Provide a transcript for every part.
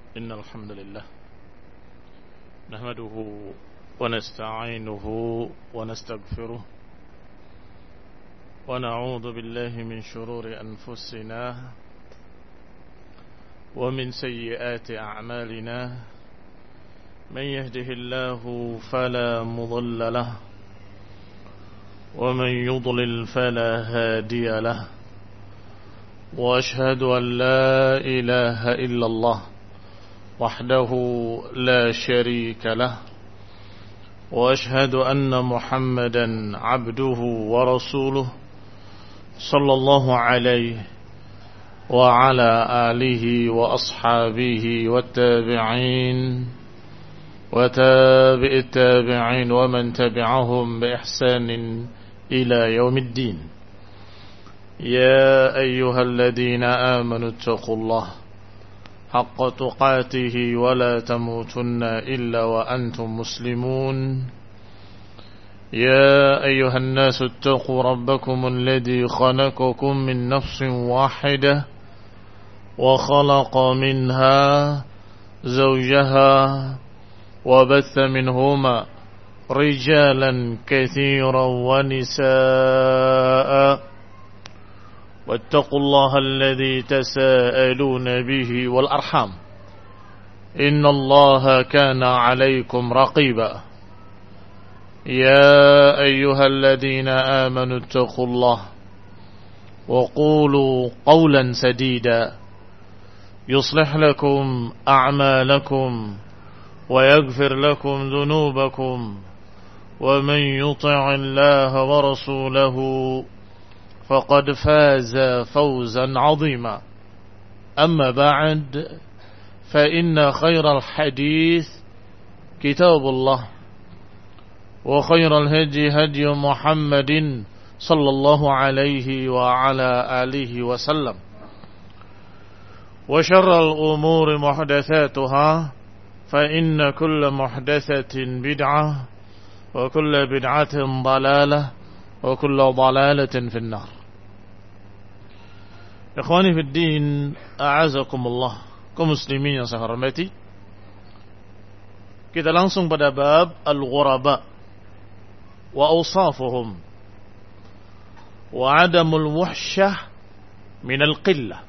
إن الحمد لله نحمده ونستعينه ونستغفره ونعوذ بالله من شرور أنفسنا ومن سيئات أعمالنا من يهده الله فلا مضل له ومن يضلل فلا هادي له وأشهد أن لا إله إلا الله وحده لا شريك له وأشهد أن محمدا عبده ورسوله صلى الله عليه وعلى آله وأصحابه والتابعين وتابع التابعين ومن تبعهم بإحسان إلى يوم الدين. يا أيها الذين آمنوا اتقوا الله حق تقاته ولا تموتن إلا وأنتم مسلمون. يا أيها الناس اتقوا ربكم الذي خلقكم من نفس واحدة وخلق منها زوجها وبث منهما رجالا كثيرا ونساء واتقوا الله الذي تساءلون به والأرحام إن الله كان عليكم رقيبا. يا أيها الذين آمنوا اتقوا الله وقولوا قولا سديدا يصلح لكم أعمالكم ويغفر لكم ذنوبكم ومن يطع الله ورسوله فقد فاز فوزا عظيما. أما بعد فإن خير الحديث كتاب الله وخير الهدي هدي محمد صلى الله عليه وعلى آله وسلم وشر الأمور محدثاتها فإن كل محدثة بدعة وكل بدعة ضلالة وكل ضلالة في النار. Ikhwani fi din, a'azakumullah, kaum muslimin yang saya hormati. Kita langsung pada bab al-ghuraba wa awsafuhum wa adamul wuhsyah min al-qillah.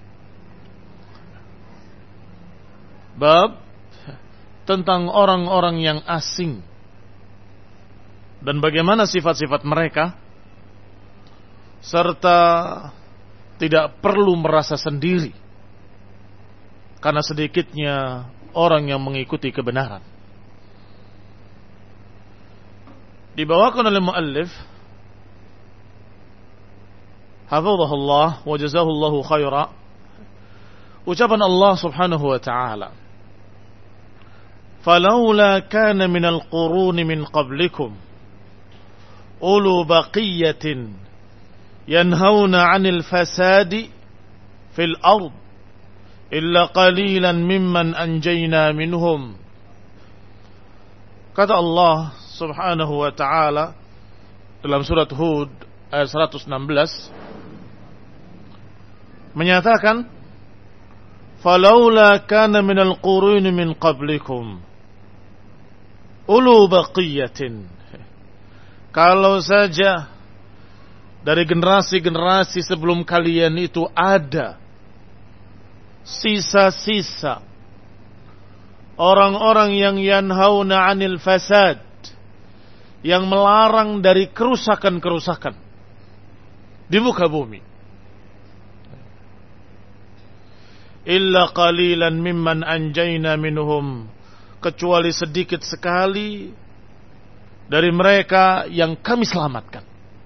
Bab tentang orang-orang yang asing dan bagaimana sifat-sifat mereka, serta tidak perlu merasa sendiri karena sedikitnya orang yang mengikuti kebenaran. Dibawakan oleh muallif hafizahullah wa jazahullahu khaira, ucapan Allah subhanahu wa ta'ala, فَلَوْلَا كَانَ مِنَ الْقُرُونِ مِنْ قَبْلِكُمْ أُولُو بَقِيَّةٍ يَنْهَوْنَ عَنِ الْفَسَادِ فِي الْأَرْضِ إِلَّا قَلِيلًا مِمَّنْ أَنْجَيْنَا مِنْهُمْ. Kata Allah subhanahu wa ta'ala dalam surat Hud ayat 116 menyatakan, فَلَوْلَا كَانَ مِنَ الْقُرُونِ مِنْ قَبْلِكُمْ أُولُو بَقِيَّةٍ. Kalau saja dari generasi-generasi sebelum kalian itu ada sisa-sisa orang-orang yang yanhauna 'anil fasad, yang melarang dari kerusakan-kerusakan di muka bumi, illa qalilan mimman anjayna minhum, kecuali sedikit sekali dari mereka yang kami selamatkan.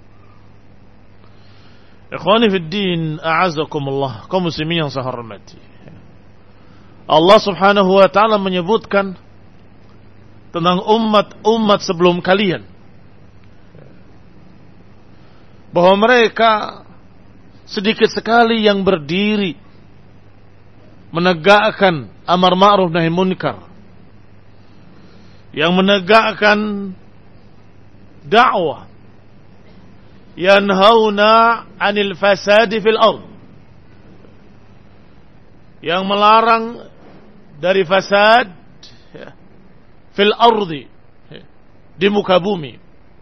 Ikhwani fid din, a'azakumullah, kaum muslimin yang saya hormati. Allah subhanahu wa ta'ala menyebutkan tentang umat-umat sebelum kalian bahwa mereka sedikit sekali yang berdiri menegakkan amar ma'ruf nahi munkar, yang menegakkan dakwah, yanhauna 'anil fasadi fil ardh, yang melarang dari fasad fil ardi, di muka bumi.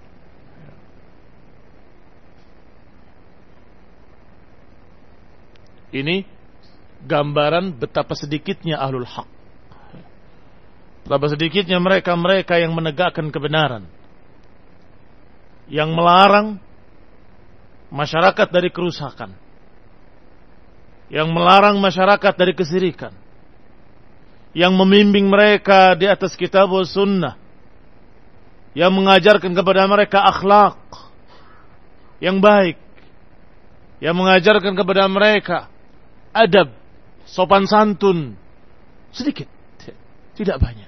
Ini gambaran betapa sedikitnya ahlul haq, betapa sedikitnya mereka-mereka yang menegakkan kebenaran, yang melarang masyarakat dari kerusakan, yang melarang masyarakat dari kesyirikan, yang membimbing mereka di atas kitab wa sunnah, yang mengajarkan kepada mereka akhlak yang baik, yang mengajarkan kepada mereka adab, sopan santun. Sedikit, tidak banyak.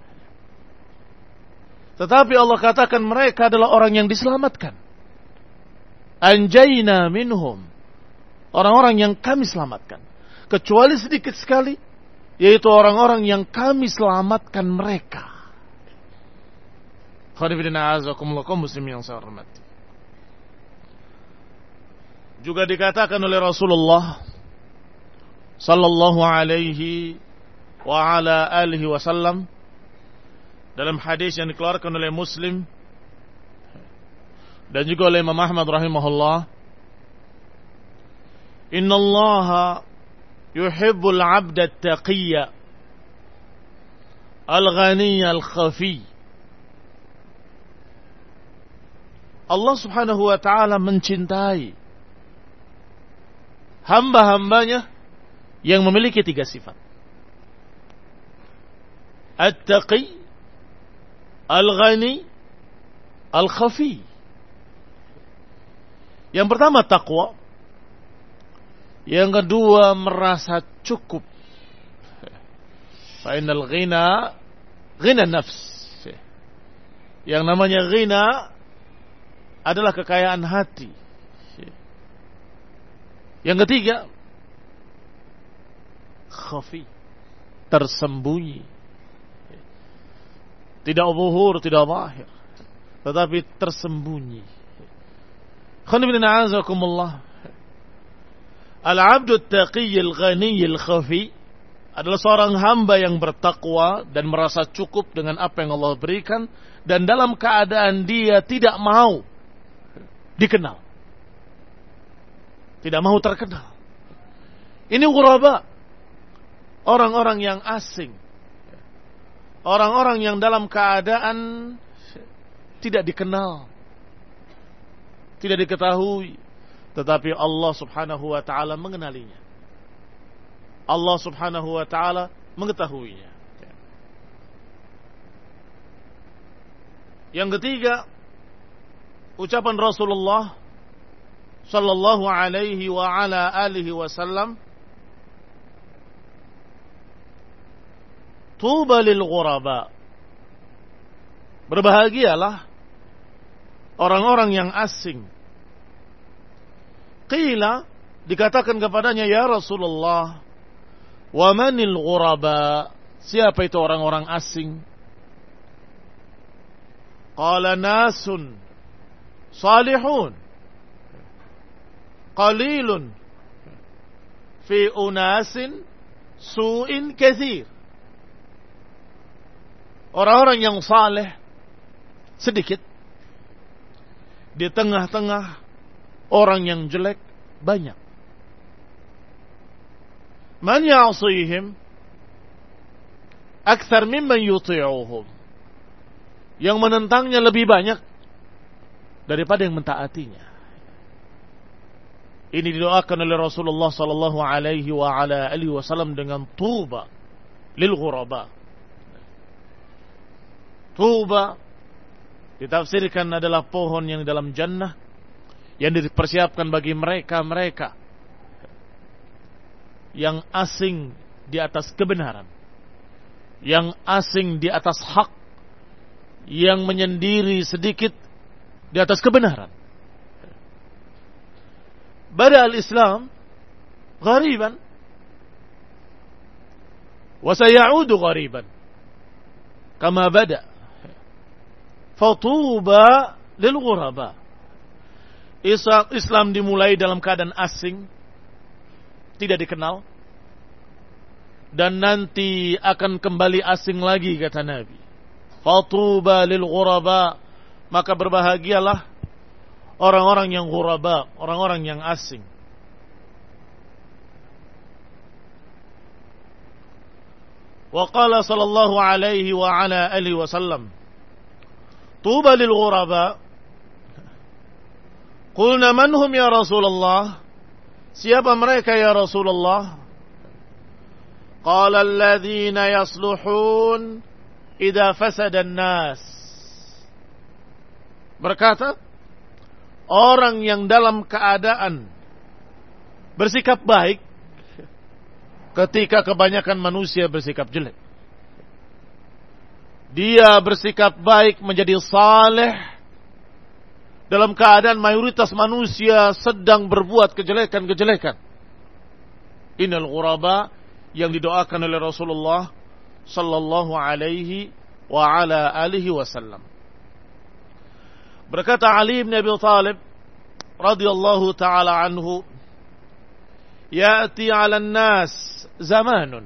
Tetapi Allah katakan mereka adalah orang yang diselamatkan. Anjayna minhum, orang-orang yang kami selamatkan. Kecuali sedikit sekali, yaitu orang-orang yang kami selamatkan mereka. Khonibidina azakumullah, kaum muslimin yang saya hormati. Juga dikatakan oleh Rasulullah sallallahu alaihi wa ala alihi wasallam dalam hadis yang dikeluarkan oleh Muslim dan juga oleh Imam Ahmad rahimahullah, innallaha yuhibbul 'abda at-taqiyya al-ghaniyya al-khafi. Allah subhanahu wa ta'ala mencintai hamba-hambanya yang memiliki 3 sifat. At-taqi, al-ghani, al-khafi. Yang pertama takwa, yang kedua merasa cukup. Fa innal ghina ghina nafs. Yang namanya ghina adalah kekayaan hati. Yang ketiga khafi, tersembunyi. Tidak zuhur, tidak zahir, tetapi tersembunyi. Khonibina azakumullah. Al-'abdu at-taqiyy al-ghani al-khafi adalah seorang hamba yang bertakwa dan merasa cukup dengan apa yang Allah berikan, dan dalam keadaan dia tidak mau dikenal, tidak mau terkenal. Ini ghuraba, orang-orang yang asing, orang-orang yang dalam keadaan tidak dikenal, tidak diketahui, tetapi Allah subhanahu wa ta'ala mengenalinya. Allah subhanahu wa ta'ala mengetahuinya. Yang ketiga, ucapan Rasulullah sallallahu alaihi wa ala alihi wasallam, tuba lil ghuraba, berbahagialah orang-orang yang asing. Qila, dikatakan kepadanya, ya Rasulullah, wa manil ghuraba, siapa itu orang-orang asing? Qala nasun salihun qalilun fi unasin su'in katsir. Orang-orang yang saleh sedikit, di tengah-tengah orang yang jelek banyak. Man ya'sihim akthar mimman yuti'uhum, yang menentangnya lebih banyak daripada yang mentaatinya. Ini didoakan oleh Rasulullah sallallahu alaihi wa ala alihi wasallam dengan tuba lil ghuraba. Tuba ditafsirkan adalah pohon yang dalam jannah yang dipersiapkan bagi mereka-mereka yang asing di atas kebenaran, yang asing di atas hak, yang menyendiri sedikit di atas kebenaran. Bada al-Islam ghariban wa sayaudu ghariban kama bada. Fatuba lil ghuraba. Islam dimulai dalam keadaan asing, tidak dikenal, dan nanti akan kembali asing lagi, kata Nabi. Fatuba lil ghuraba, maka berbahagialah orang-orang yang ghuraba, orang-orang yang asing. Wa qala sallallahu alaihi wa ala alihi wasallam, tuba lil ghuraba. Qulna man hum ya Rasulullah? Siapa mereka ya Rasulullah? Qala alladhina yasluhun idza fasada an-nas. Berkata, orang yang dalam keadaan bersikap baik ketika kebanyakan manusia bersikap jelek. Dia bersikap baik menjadi saleh dalam keadaan mayoritas manusia sedang berbuat kejelekan-kejelekan. Innal ghuraba, yang didoakan oleh Rasulullah sallallahu alaihi wa ala alihi wasallam. Berkata Ali bin Abi Thalib radhiyallahu taala anhu, ya'ti 'alan nas zamanun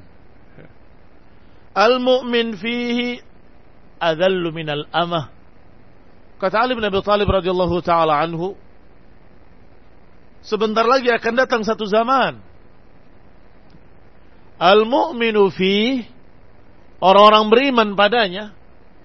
al-mu'min fihi adhallu minal amah. Kata Ali bin Abi Thalib radhiyallahu taala anhu, sebentar lagi akan datang satu zaman, al-mu'minu fihi, orang-orang beriman padanya,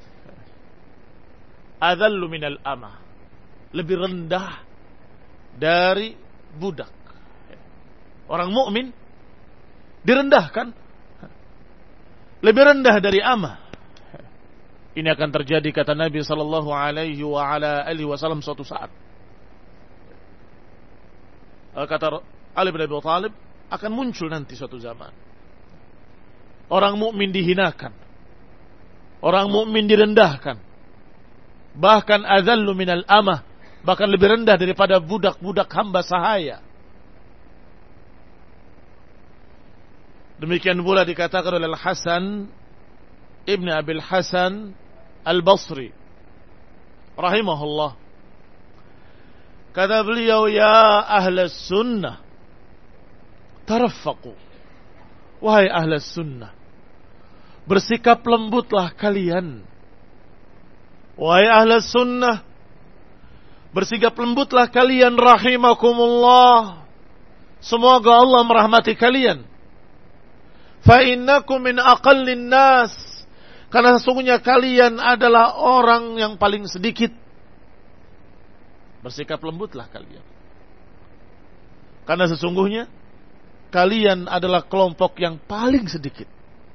adhallu minal amah, lebih rendah dari budak. Orang mukmin direndahkan, lebih rendah dari amah. Ini akan terjadi, kata Nabi sallallahu alaihi wa ala alihi wasallam, suatu saat. Kata Ali bin Abi Thalib, akan muncul nanti suatu zaman orang mukmin dihinakan, orang mukmin direndahkan, bahkan adzallu minal amah, bahkan lebih rendah daripada budak-budak hamba sahaya. Demikian pula dikatakan oleh Al-Hasan Ibn Abil Hasan Al-Basri rahimahullah. Kata beliau, ya ahlas sunnah taraffaqu, wahai ahlas sunnah, bersikap lembutlah kalian. Wahai ahlas sunnah, bersikap lembutlah kalian, rahimakumullah, semoga Allah merahmati kalian. Fa innakum min aqallin nas, karena sesungguhnya kalian adalah orang yang paling sedikit. Bersikap lembutlah kalian, karena sesungguhnya kalian adalah kelompok yang paling sedikit.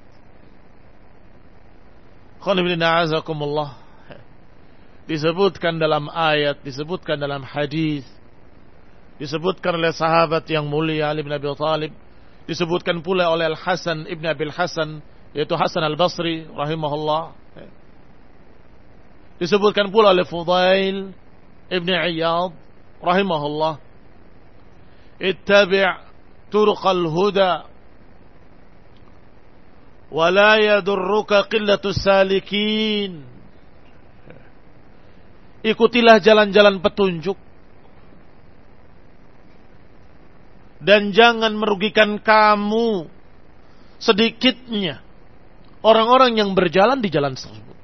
Khonibillah, disebutkan dalam ayat, disebutkan dalam hadis, disebutkan oleh sahabat yang mulia Ali bin Abi Thalib, disebutkan pula oleh Al-Hasan Ibn Abil Hasan, yaitu Hasan Al-Basri rahimahullah, disebutkan pula oleh Fudail Ibn Iyad rahimahullah, ittabi' turuqal huda wa la yadurruka qillatus salikin. Ikutilah jalan-jalan petunjuk dan jangan merugikan kamu sedikitnya orang-orang yang berjalan di jalan tersebut.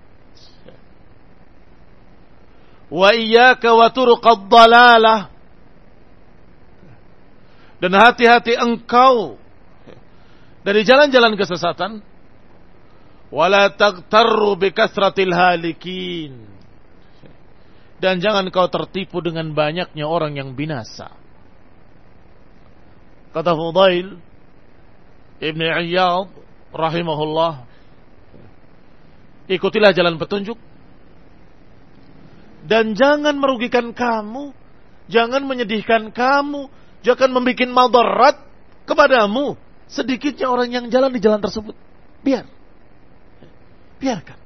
Wa iyyaka wa turuqad dhalalah, dan hati-hati engkau dari jalan-jalan kesesatan. Wala taghtarru bi kasratil halikin, dan jangan kau tertipu dengan banyaknya orang yang binasa. Kata Fudail Ibn Iyad rahimahullah, ikutilah jalan petunjuk dan jangan merugikan kamu, jangan menyedihkan kamu, jangan membuat madarat kepadamu sedikitnya orang yang jalan di jalan tersebut. Biarkan.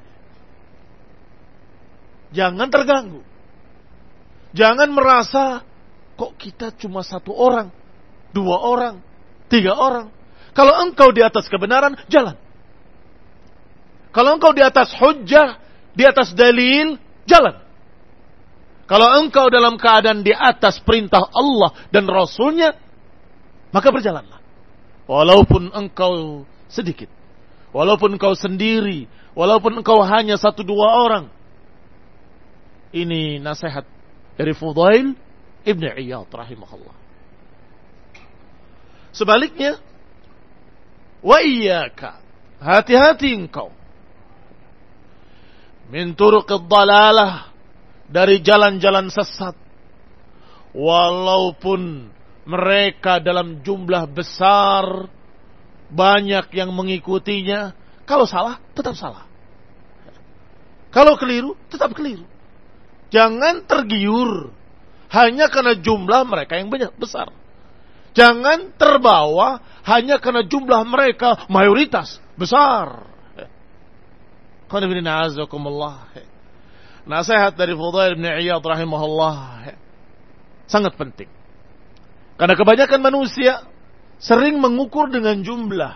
Jangan terganggu. Jangan merasa kok kita cuma satu orang, 2 orang, 3 orang. Kalau engkau di atas kebenaran, jalan. Kalau engkau di atas hujjah, di atas dalil, jalan. Kalau engkau dalam keadaan di atas perintah Allah dan Rasulnya, maka berjalanlah. Walaupun engkau sedikit. Walaupun engkau sendiri, walaupun engkau hanya 1-2 orang. Ini nasihat dari Fudail Ibn Iyad rahimahullah. Sebaliknya, wa iyyaka, hati-hati engkau min turuqid dalalah, dari jalan-jalan sesat. Walaupun mereka dalam jumlah besar, banyak yang mengikutinya, kalau salah, tetap salah. Kalau keliru, tetap keliru. Jangan tergiur hanya karena jumlah mereka yang banyak besar. Jangan terbawa hanya karena jumlah mereka mayoritas besar. Nasihat dari Fudail bin Iyad rahimahullah sangat penting. Karena kebanyakan manusia sering mengukur dengan jumlah.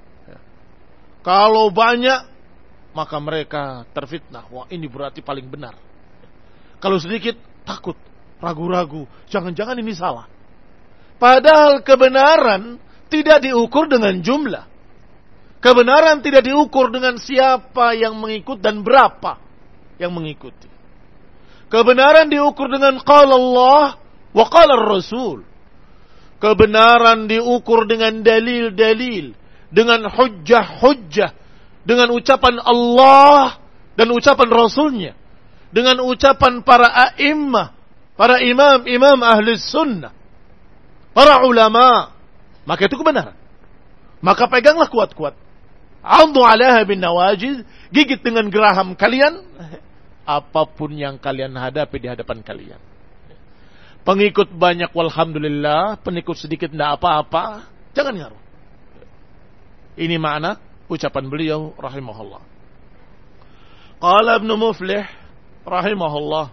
Kalau banyak, maka mereka terfitnah. Wah, ini berarti paling benar. Kalau sedikit, takut, ragu-ragu. Jangan-jangan ini salah. Padahal kebenaran tidak diukur dengan jumlah. Kebenaran tidak diukur dengan siapa yang mengikut dan berapa yang mengikuti. Kebenaran diukur dengan qala Allah wa qala Rasul. Kebenaran diukur dengan dalil-dalil, dengan hujjah-hujjah, dengan ucapan Allah dan ucapan Rasulnya, dengan ucapan para a'immah, para imam-imam ahli sunnah, para ulama. Maka itu kebenaran. Maka peganglah kuat-kuat. 'Addu 'alaiha bin nawajid, gigit dengan geraham kalian apapun yang kalian hadapi di hadapan kalian. Pengikut banyak walhamdulillah, pengikut sedikit tidak apa-apa, jangan ngaruh. Ini makna ucapan beliau rahimahullah. Qala Ibn Muflih rahimahullah,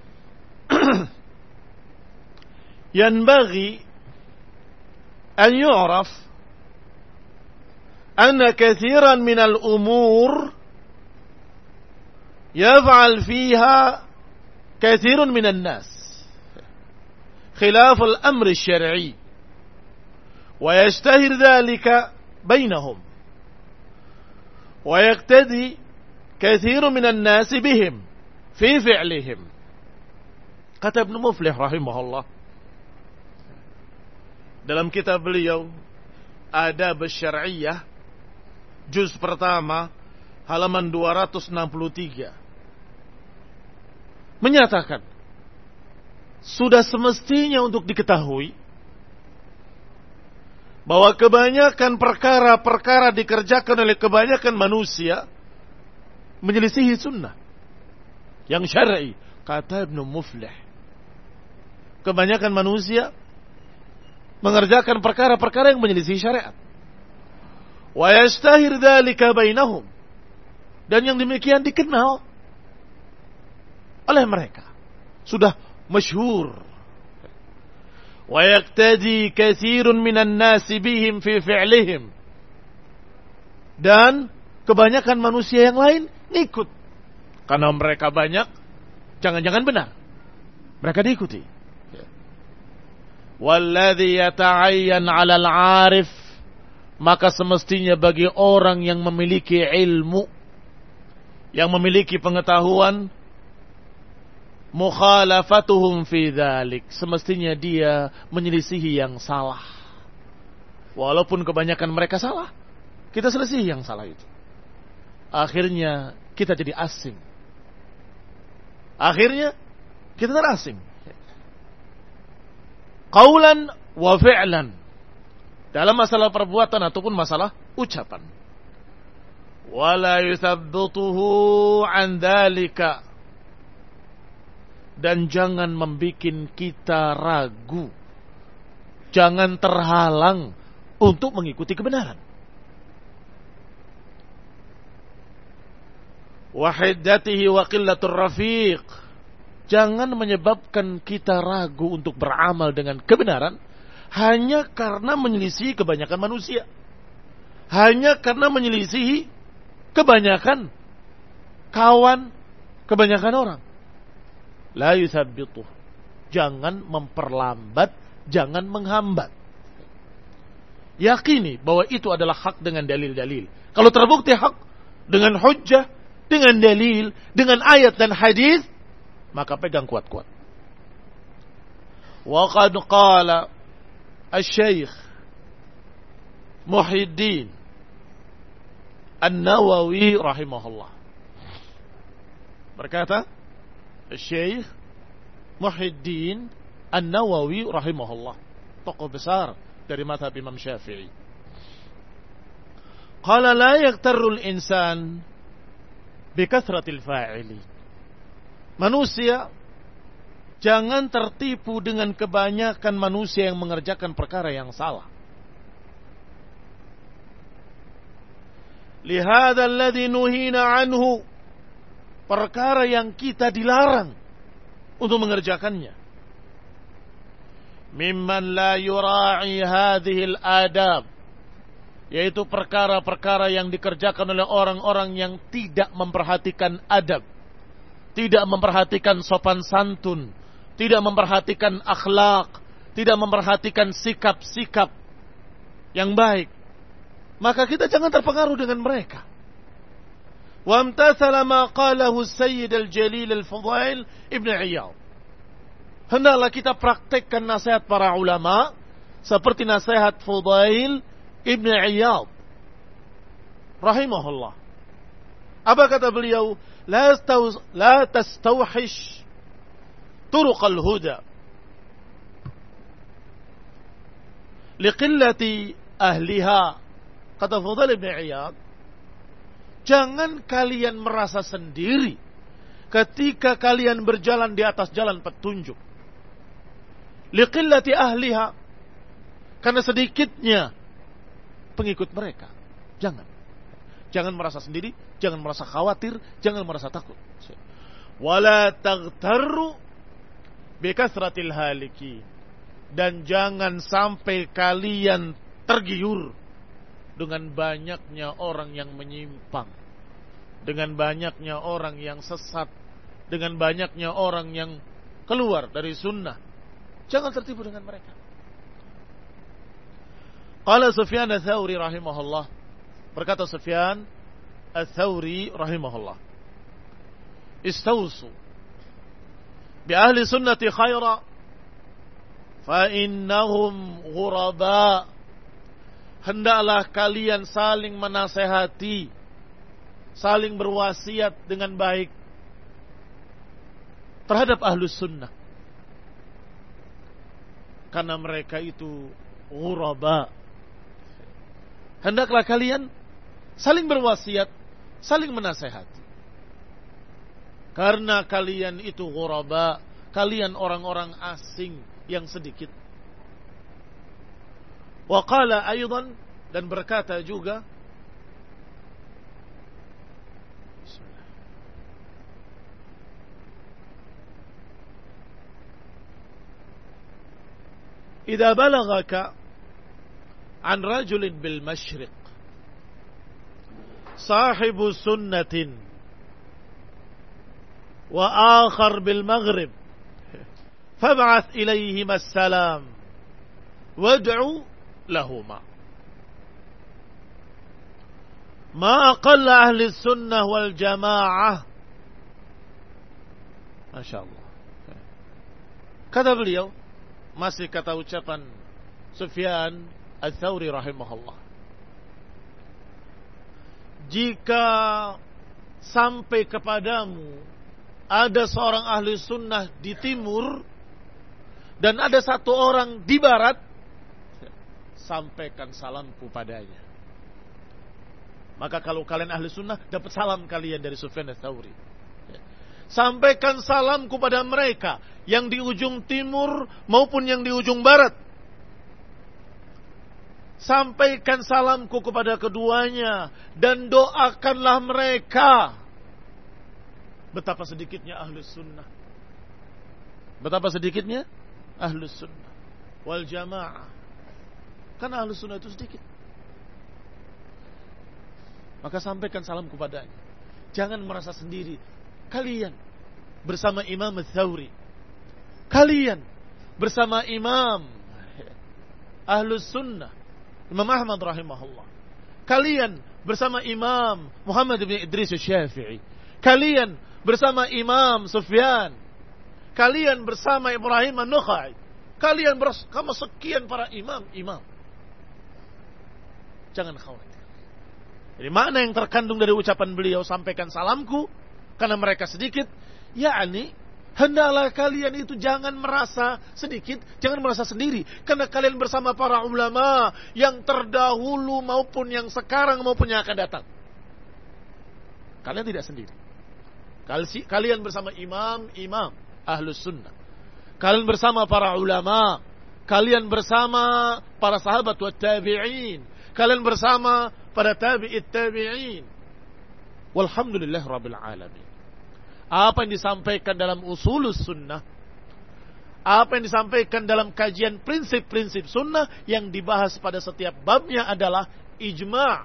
yanbaghi an yu'raf anna kathiran min al-umur yaf'al fiha kathirun min an-nas خلاف الأمر الشرعي ويشتهر ذلك بينهم ويقتدي كثير من الناس بهم في فعلهم. Kata Ibn Muflih rahimahullah dalam kitab beliau Adab Syar'iyyah juz pertama halaman 263 menyatakan, sudah semestinya untuk diketahui bahwa kebanyakan perkara-perkara dikerjakan oleh kebanyakan manusia menyelisihi sunnah yang syar'i. Kata Ibn Muflih, kebanyakan manusia mengerjakan perkara-perkara yang menyelisih syariat. Wa yashtahir dzalika bainahum, dan yang demikian dikenal oleh mereka, sudah masyhur. Wa yaqtadi katsirun minan nasi bihim fi fi'lihim, dan kebanyakan manusia yang lain ikut karena mereka banyak, jangan-jangan benar mereka diikuti. Walladzi yata'ayyan 'alal 'arif, maka semestinya bagi orang yang memiliki ilmu, yang memiliki pengetahuan, mukhalafatuhum fi dzalik, semestinya dia menyelisihi yang salah. Walaupun kebanyakan mereka salah, kita selisihi yang salah itu. Akhirnya kita jadi asing. Akhirnya kita terasing. Qaulan wa fi'lan, dalam masalah perbuatan ataupun masalah ucapan. Wala yuthabbutuhu an dzalika, dan jangan membikin kita ragu, jangan terhalang untuk mengikuti kebenaran. Wa hiddatihi wa qillatur rafiq, jangan menyebabkan kita ragu untuk beramal dengan kebenaran hanya karena menyelisihi kebanyakan manusia, hanya karena menyelisihi kebanyakan kawan, kebanyakan orang. La yuthabbitu, jangan memperlambat, jangan menghambat. yakini bahwa itu adalah hak dengan dalil-dalil. Kalau terbukti hak dengan hujjah, dengan dalil, dengan ayat dan hadis, maka pegang kuat-kuat. Wa qad qala asy-syaikh Muhyiddin An-Nawawi rahimahullah. Berkata Syekh Muhyiddin An-Nawawi rahimahullah, tokoh besar dari mazhab Imam Syafi'i. Qala la yaktarul insan bi kathratil fa'ili. Manusia jangan tertipu dengan kebanyakan manusia yang mengerjakan perkara yang salah. Lihada alladhi nuhina anhu, perkara yang kita dilarang untuk mengerjakannya. Mimman la yura'i hadhil adab, yaitu perkara-perkara yang dikerjakan oleh orang-orang yang tidak memperhatikan adab, tidak memperhatikan sopan santun, tidak memperhatikan akhlak, tidak memperhatikan sikap-sikap yang baik. Maka kita jangan terpengaruh dengan mereka. Wa amtathala ma qalahu Sayyid al-Jalil al-Fudail Ibn Iyad. Hendaklah kita praktekkan nasihat para ulama seperti nasihat Fudail Ibn Iyad rahimahullah. Apa kata beliau? La tastawhish turuq al-huda liqillati ahliha. Kata Fudail Ibn Iyad, jangan kalian merasa sendiri ketika kalian berjalan di atas jalan petunjuk. Liqillati ahliha, karena sedikitnya pengikut mereka. Jangan merasa sendiri, jangan merasa khawatir, jangan merasa takut. Wala taghtarru bi kathratil haliki, dan jangan sampai kalian tergiur dengan banyaknya orang yang menyimpang, dengan banyaknya orang yang sesat, dengan banyaknya orang yang keluar dari sunnah. Jangan tertipu dengan mereka. Qala Sufyan ats-Tsauri rahimahullah, berkata Sufyan ats-Tsauri rahimahullah, istausu bi ahli sunnati khaira fa innahum ghuraba. Hendaklah kalian saling menasehati, saling berwasiat dengan baik terhadap ahlus sunnah, karena mereka itu ghuraba. Hendaklah kalian saling berwasiat, saling menasehati, karena kalian itu ghuraba, kalian orang-orang asing yang sedikit. Wa qala aydan, dan berkata juga, idza balagaka an rajulin bil masyriq sahibu sunnatin wa akhar bil maghrib fab'ath ilayhim as-salam wad'u lahuma. Ma aqalla ahli sunnah wal jamaah. Masya Allah. Kata beliau, masih kata ucapan Sufyan ats-Tsauri rahimahullah, jika sampai kepadamu ada seorang ahli sunnah di timur dan ada satu orang di barat, sampaikan salamku padanya. Maka kalau kalian ahli sunnah, dapat salam kalian dari Sufyan ats-Tsauri. Sampaikan salamku pada mereka yang di ujung timur maupun yang di ujung barat. Sampaikan salamku kepada keduanya dan doakanlah mereka. Betapa sedikitnya ahli sunnah, betapa sedikitnya ahli sunnah wal jamaah. Karena ahli sunnah itu sedikit. Maka sampaikan salam kepadanya. Jangan merasa sendiri. Kalian bersama Imam ats-Tsauri, kalian bersama imam ahlus sunnah, Imam Ahmad rahimahullah. Kalian bersama Imam Muhammad bin Idris Syafi'i. Kalian bersama Imam Sufyan. Kalian bersama Ibrahim An-Nukhai. Kalian bersama sekian para imam. Jangan khawatir. Jadi makna yang terkandung dari ucapan beliau, sampaikan salamku karena mereka sedikit, yakni hendaklah kalian itu jangan merasa sedikit, jangan merasa sendiri, karena kalian bersama para ulama yang terdahulu maupun yang sekarang maupun yang akan datang. Kalian tidak sendiri. Kalian bersama imam Ahlus Sunnah. Kalian bersama para ulama. Kalian bersama para sahabat wa tabi'in. Kalian bersama para tabi'it tabi'in. Walhamdulillah rabbil alamin. Apa yang disampaikan dalam usulus sunnah, apa yang disampaikan dalam kajian prinsip-prinsip sunnah yang dibahas pada setiap babnya adalah ijma'.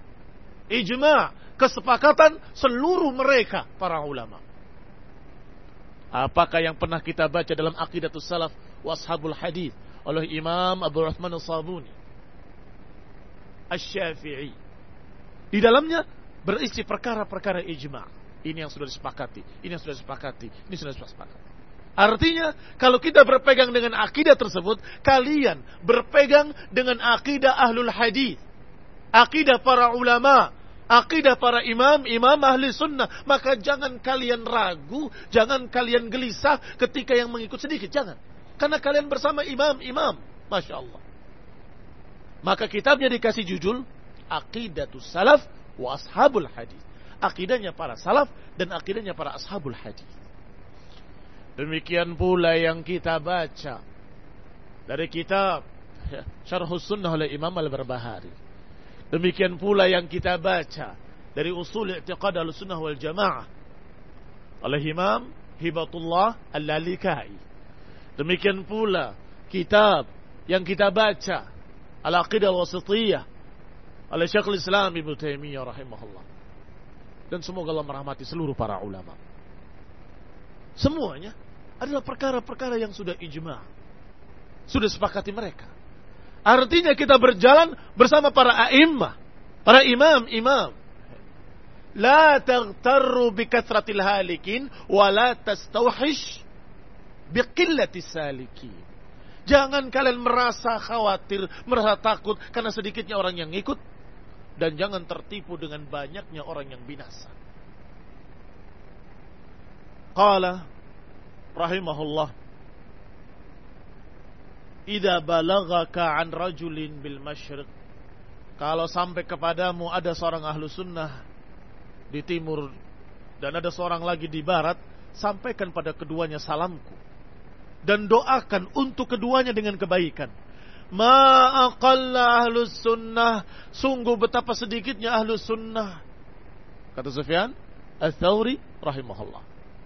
Kesepakatan seluruh mereka para ulama. Apakah yang pernah kita baca dalam Aqidatus Salaf wa Ashabul Hadith oleh Imam Abu Uthman As-Sabuni Asy-Syafi'i. Di dalamnya berisi perkara-perkara ijma'. Ini yang sudah disepakati, ini yang sudah disepakati, ini sudah disepakati. Artinya, kalau kita berpegang dengan akidah tersebut, kalian berpegang dengan akidah Ahlul Hadith, akidah para ulama, akidah para imam ahli sunnah. Maka jangan kalian ragu, jangan kalian gelisah ketika yang mengikut sedikit, jangan. Karena kalian bersama imam. Masya Allah. Maka kitabnya dikasih judul Aqidatus Salaf wa Ashabul Hadith. Akidahnya para salaf dan akidahnya para ashabul hadith. Demikian pula yang kita baca dari kitab Syarhus Sunnah oleh Imam Al-Barbahari. Demikian pula yang kita baca dari Usul I'tiqad Ahlussunnah wal Jamaah oleh Imam Hibatullah Al-Lalikai. Demikian pula kitab yang kita baca Al-Aqidah Al-Wasithiyah oleh Syekhul Islam Ibnu Taimiyah rahimahullah. Dan semoga Allah merahmati seluruh para ulama. Semuanya adalah perkara-perkara yang sudah ijma', sudah sepakati mereka. Artinya kita berjalan bersama para a'immah, para imam. La taghtarru bikathratil halikin wa la tastawhish biqillatis salikin. Jangan kalian merasa khawatir, merasa takut karena sedikitnya orang yang ikut, dan jangan tertipu dengan banyaknya orang yang binasa. Qala rahimahullah, idza balagaka an rajulin bil masyriq, kalau sampai kepadamu ada seorang ahlu sunnah di timur dan ada seorang lagi di barat, sampaikan pada keduanya salamku dan doakan untuk keduanya dengan kebaikan. Ma aqalla ahlus sunnah, sungguh betapa sedikitnya ahlus sunnah, kata Sufyan Ats-Tsauri rahimahullah.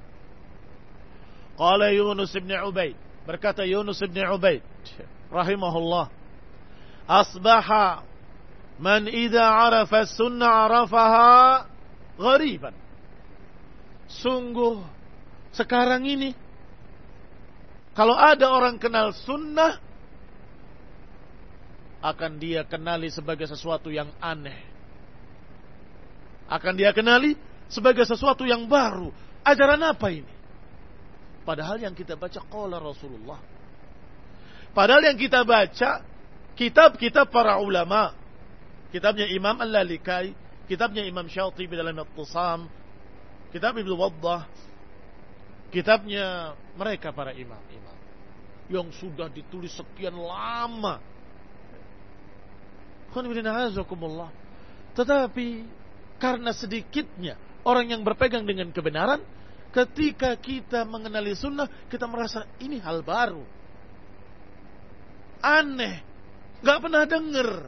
Qala Yunus bin Ubaid, berkata Yunus bin Ubaid rahimahullah, asbaha man idza arafa as-sunnah arafaha ghariban. Sungguh sekarang ini kalau ada orang kenal sunnah, akan dia kenali sebagai sesuatu yang aneh, akan dia kenali sebagai sesuatu yang baru. Ajaran apa ini? Padahal yang kita baca qala Rasulullah. Padahal yang kita baca kitab-kitab para ulama, kitabnya Imam Al-Lalikai, kitabnya Imam Syatibi dalam At-Tisam, kitab Ibnu Waddah, kitabnya mereka para imam-imam yang sudah ditulis sekian lama. Tetapi karena sedikitnya orang yang berpegang dengan kebenaran, ketika kita mengenali sunnah, kita merasa ini hal baru, aneh, gak pernah dengar.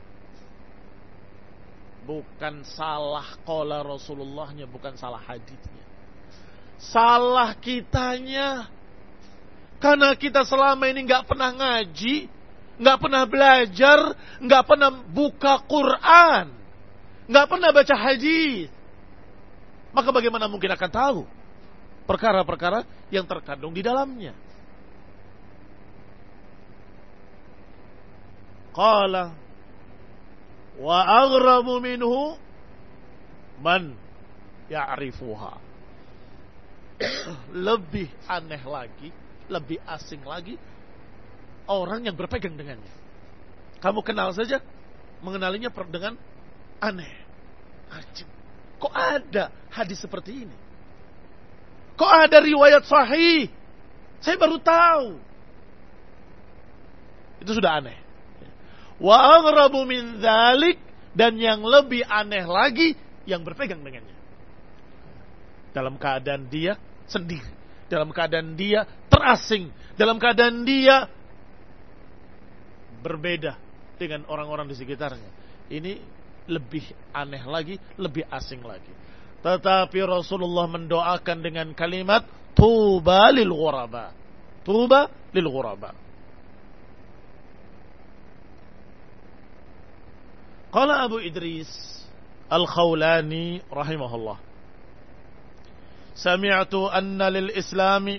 Bukan salah qala Rasulullahnya, bukan salah haditsnya, salah kitanya. Karena kita selama ini gak pernah ngaji, gak pernah belajar, gak pernah buka Quran, gak pernah baca hadis. Maka bagaimana mungkin akan tahu perkara-perkara yang terkandung di dalamnya? Qala Wa aghrabu minhu man ya'rifuha. Lebih aneh lagi, lebih asing lagi orang yang berpegang dengannya. Kamu kenal saja, mengenalinya dengan aneh. Ajib. Kok ada hadis seperti ini? Kok ada riwayat sahih? Saya baru tahu. Itu sudah aneh. Wa aghrabu min dzalik, dan yang lebih aneh lagi yang berpegang dengannya. Dalam keadaan dia sendiri, dalam keadaan dia terasing, dalam keadaan dia berbeda dengan orang-orang di sekitarnya. Ini lebih aneh lagi, lebih asing lagi. Tetapi Rasulullah mendoakan dengan kalimat tuba lil ghuraba. Tuba lil ghuraba. Qala Abu Idris Al-Khawlani rahimahullah, sami'tu anna lil islami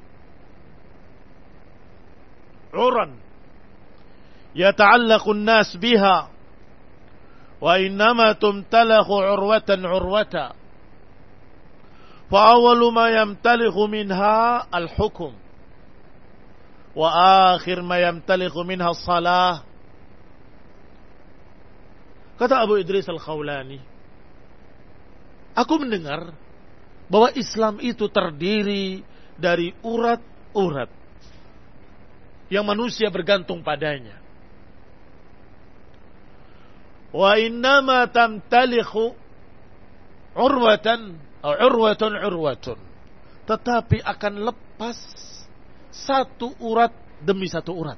uran yata'allaqu an-nas biha wa innama tumtalakhu urwatan urwata fa awwalu ma yamtalikhu minha al-hukm wa akhir ma yamtalikhu minha as-salah. Kata Abu Idris Al-Khawlani, aku mendengar bahwa Islam itu terdiri dari urat-urat yang manusia bergantung padanya. Wa innama tamtalikhu urwatan urwatun, tetapi akan lepas satu urat demi satu urat.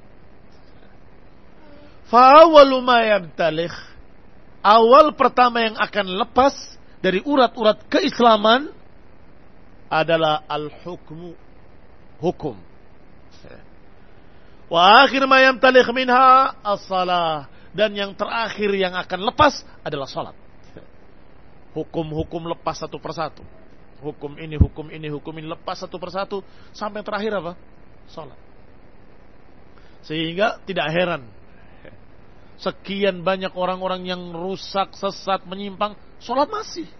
Fa awwalu ma yamtalikh, awal pertama yang akan lepas dari urat-urat keislaman adalah al-hukmu, hukum. Wa akhir ma yamtalikh minha as-salah, dan yang terakhir yang akan lepas adalah salat. Hukum-hukum lepas satu persatu. Hukum ini, hukum ini, hukum ini lepas satu persatu sampai terakhir apa? Salat. Sehingga tidak heran sekian banyak orang-orang yang rusak, sesat, menyimpang, salat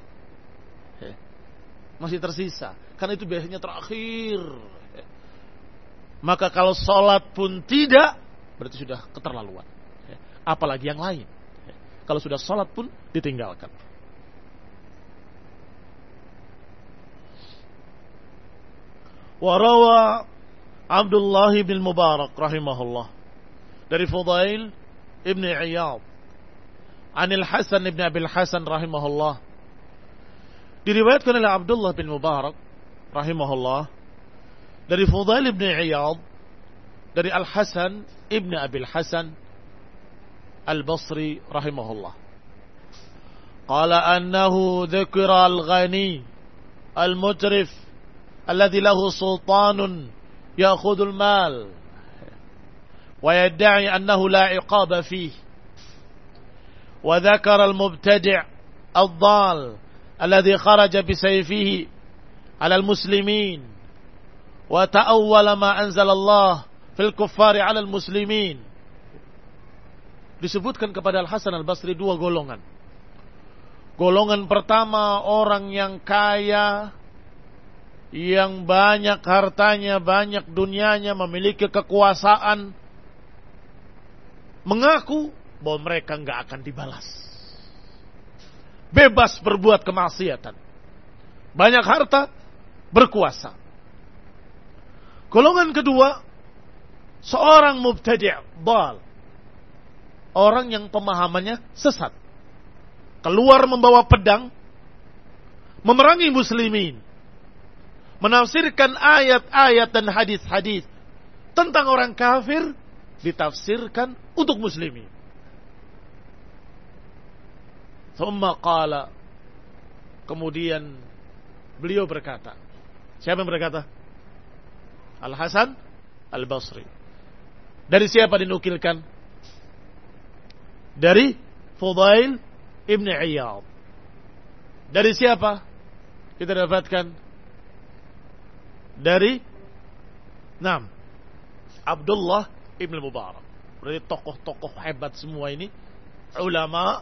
masih tersisa. Karena itu biasanya terakhir. Maka kalau salat pun tidak, berarti sudah keterlaluan. Apalagi yang lain. Kalau sudah salat pun ditinggalkan. Warawa Abdullah bin Mubarak rahimahullah dari Fudail ibn Iyad Anil Hasan ibn Abil Hasan rahimahullah, diriwayatkan oleh Abdullah bin Mubarak rahimahullah dari Fudail ibn Iyad dari Al Hasan ibn Abil Hasan Al Basri rahimahullah, qala annahu dzukira al ghani al mutrif alladhi lahu sultanun ya'khudul mal wa yadda'i annahu la iqaba fihi, wa dhakara al mubtadi' ad-dal alladhi kharaja bi sayfihi 'ala al muslimin wa ta'awwala ma anzala Allah fil kuffari 'ala al muslimin. Disebutkan kepada Al Hasan Al Basri dua golongan. Golongan pertama orang yang kaya, yang banyak hartanya, banyak dunianya, memiliki kekuasaan, mengaku bahwa mereka enggak akan dibalas, bebas berbuat kemaksiatan, banyak harta, berkuasa. Golongan kedua, seorang mubtadi' dal, orang yang pemahamannya sesat, keluar membawa pedang, memerangi muslimin, menafsirkan ayat-ayat dan hadis-hadis tentang orang kafir, ditafsirkan untuk muslimin. Thumma qala, kemudian beliau berkata, siapa yang berkata? Al Hasan Al Basri. Dari siapa dinukilkan? Dari Fudail ibn Iyad. Dari siapa kita dapatkan? Dari Abdullah ibn Mubarak. Berarti tokoh-tokoh hebat semua ini ulama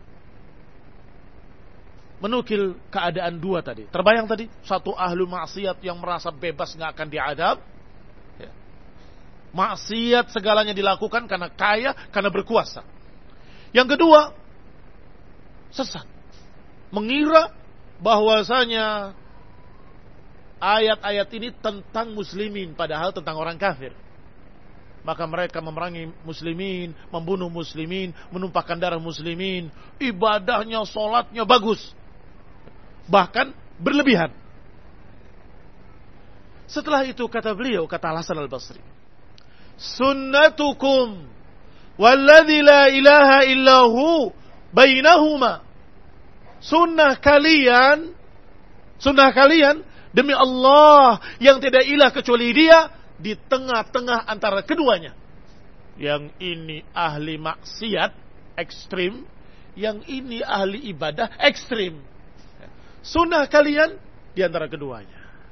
menukil keadaan dua tadi. Terbayang tadi, satu ahlu maksiat yang merasa bebas nggak akan diadab. Maksiat segalanya dilakukan karena kaya, karena berkuasa. Yang kedua, sesat. Mengira bahwasanya ayat-ayat ini tentang muslimin, padahal tentang orang kafir. Maka mereka memerangi muslimin, membunuh muslimin, menumpahkan darah muslimin. Ibadahnya, sholatnya bagus. Bahkan berlebihan. Setelah itu kata beliau, kata Al-Hasan Al-Basri, sunnatukum walladzi la ilaha illahu bainahuma. Sunnah kalian demi Allah yang tidak ilah kecuali Dia, di tengah-tengah antara keduanya. Yang ini ahli maksiat ekstrim, yang ini ahli ibadah ekstrim. Sunnah kalian di antara keduanya.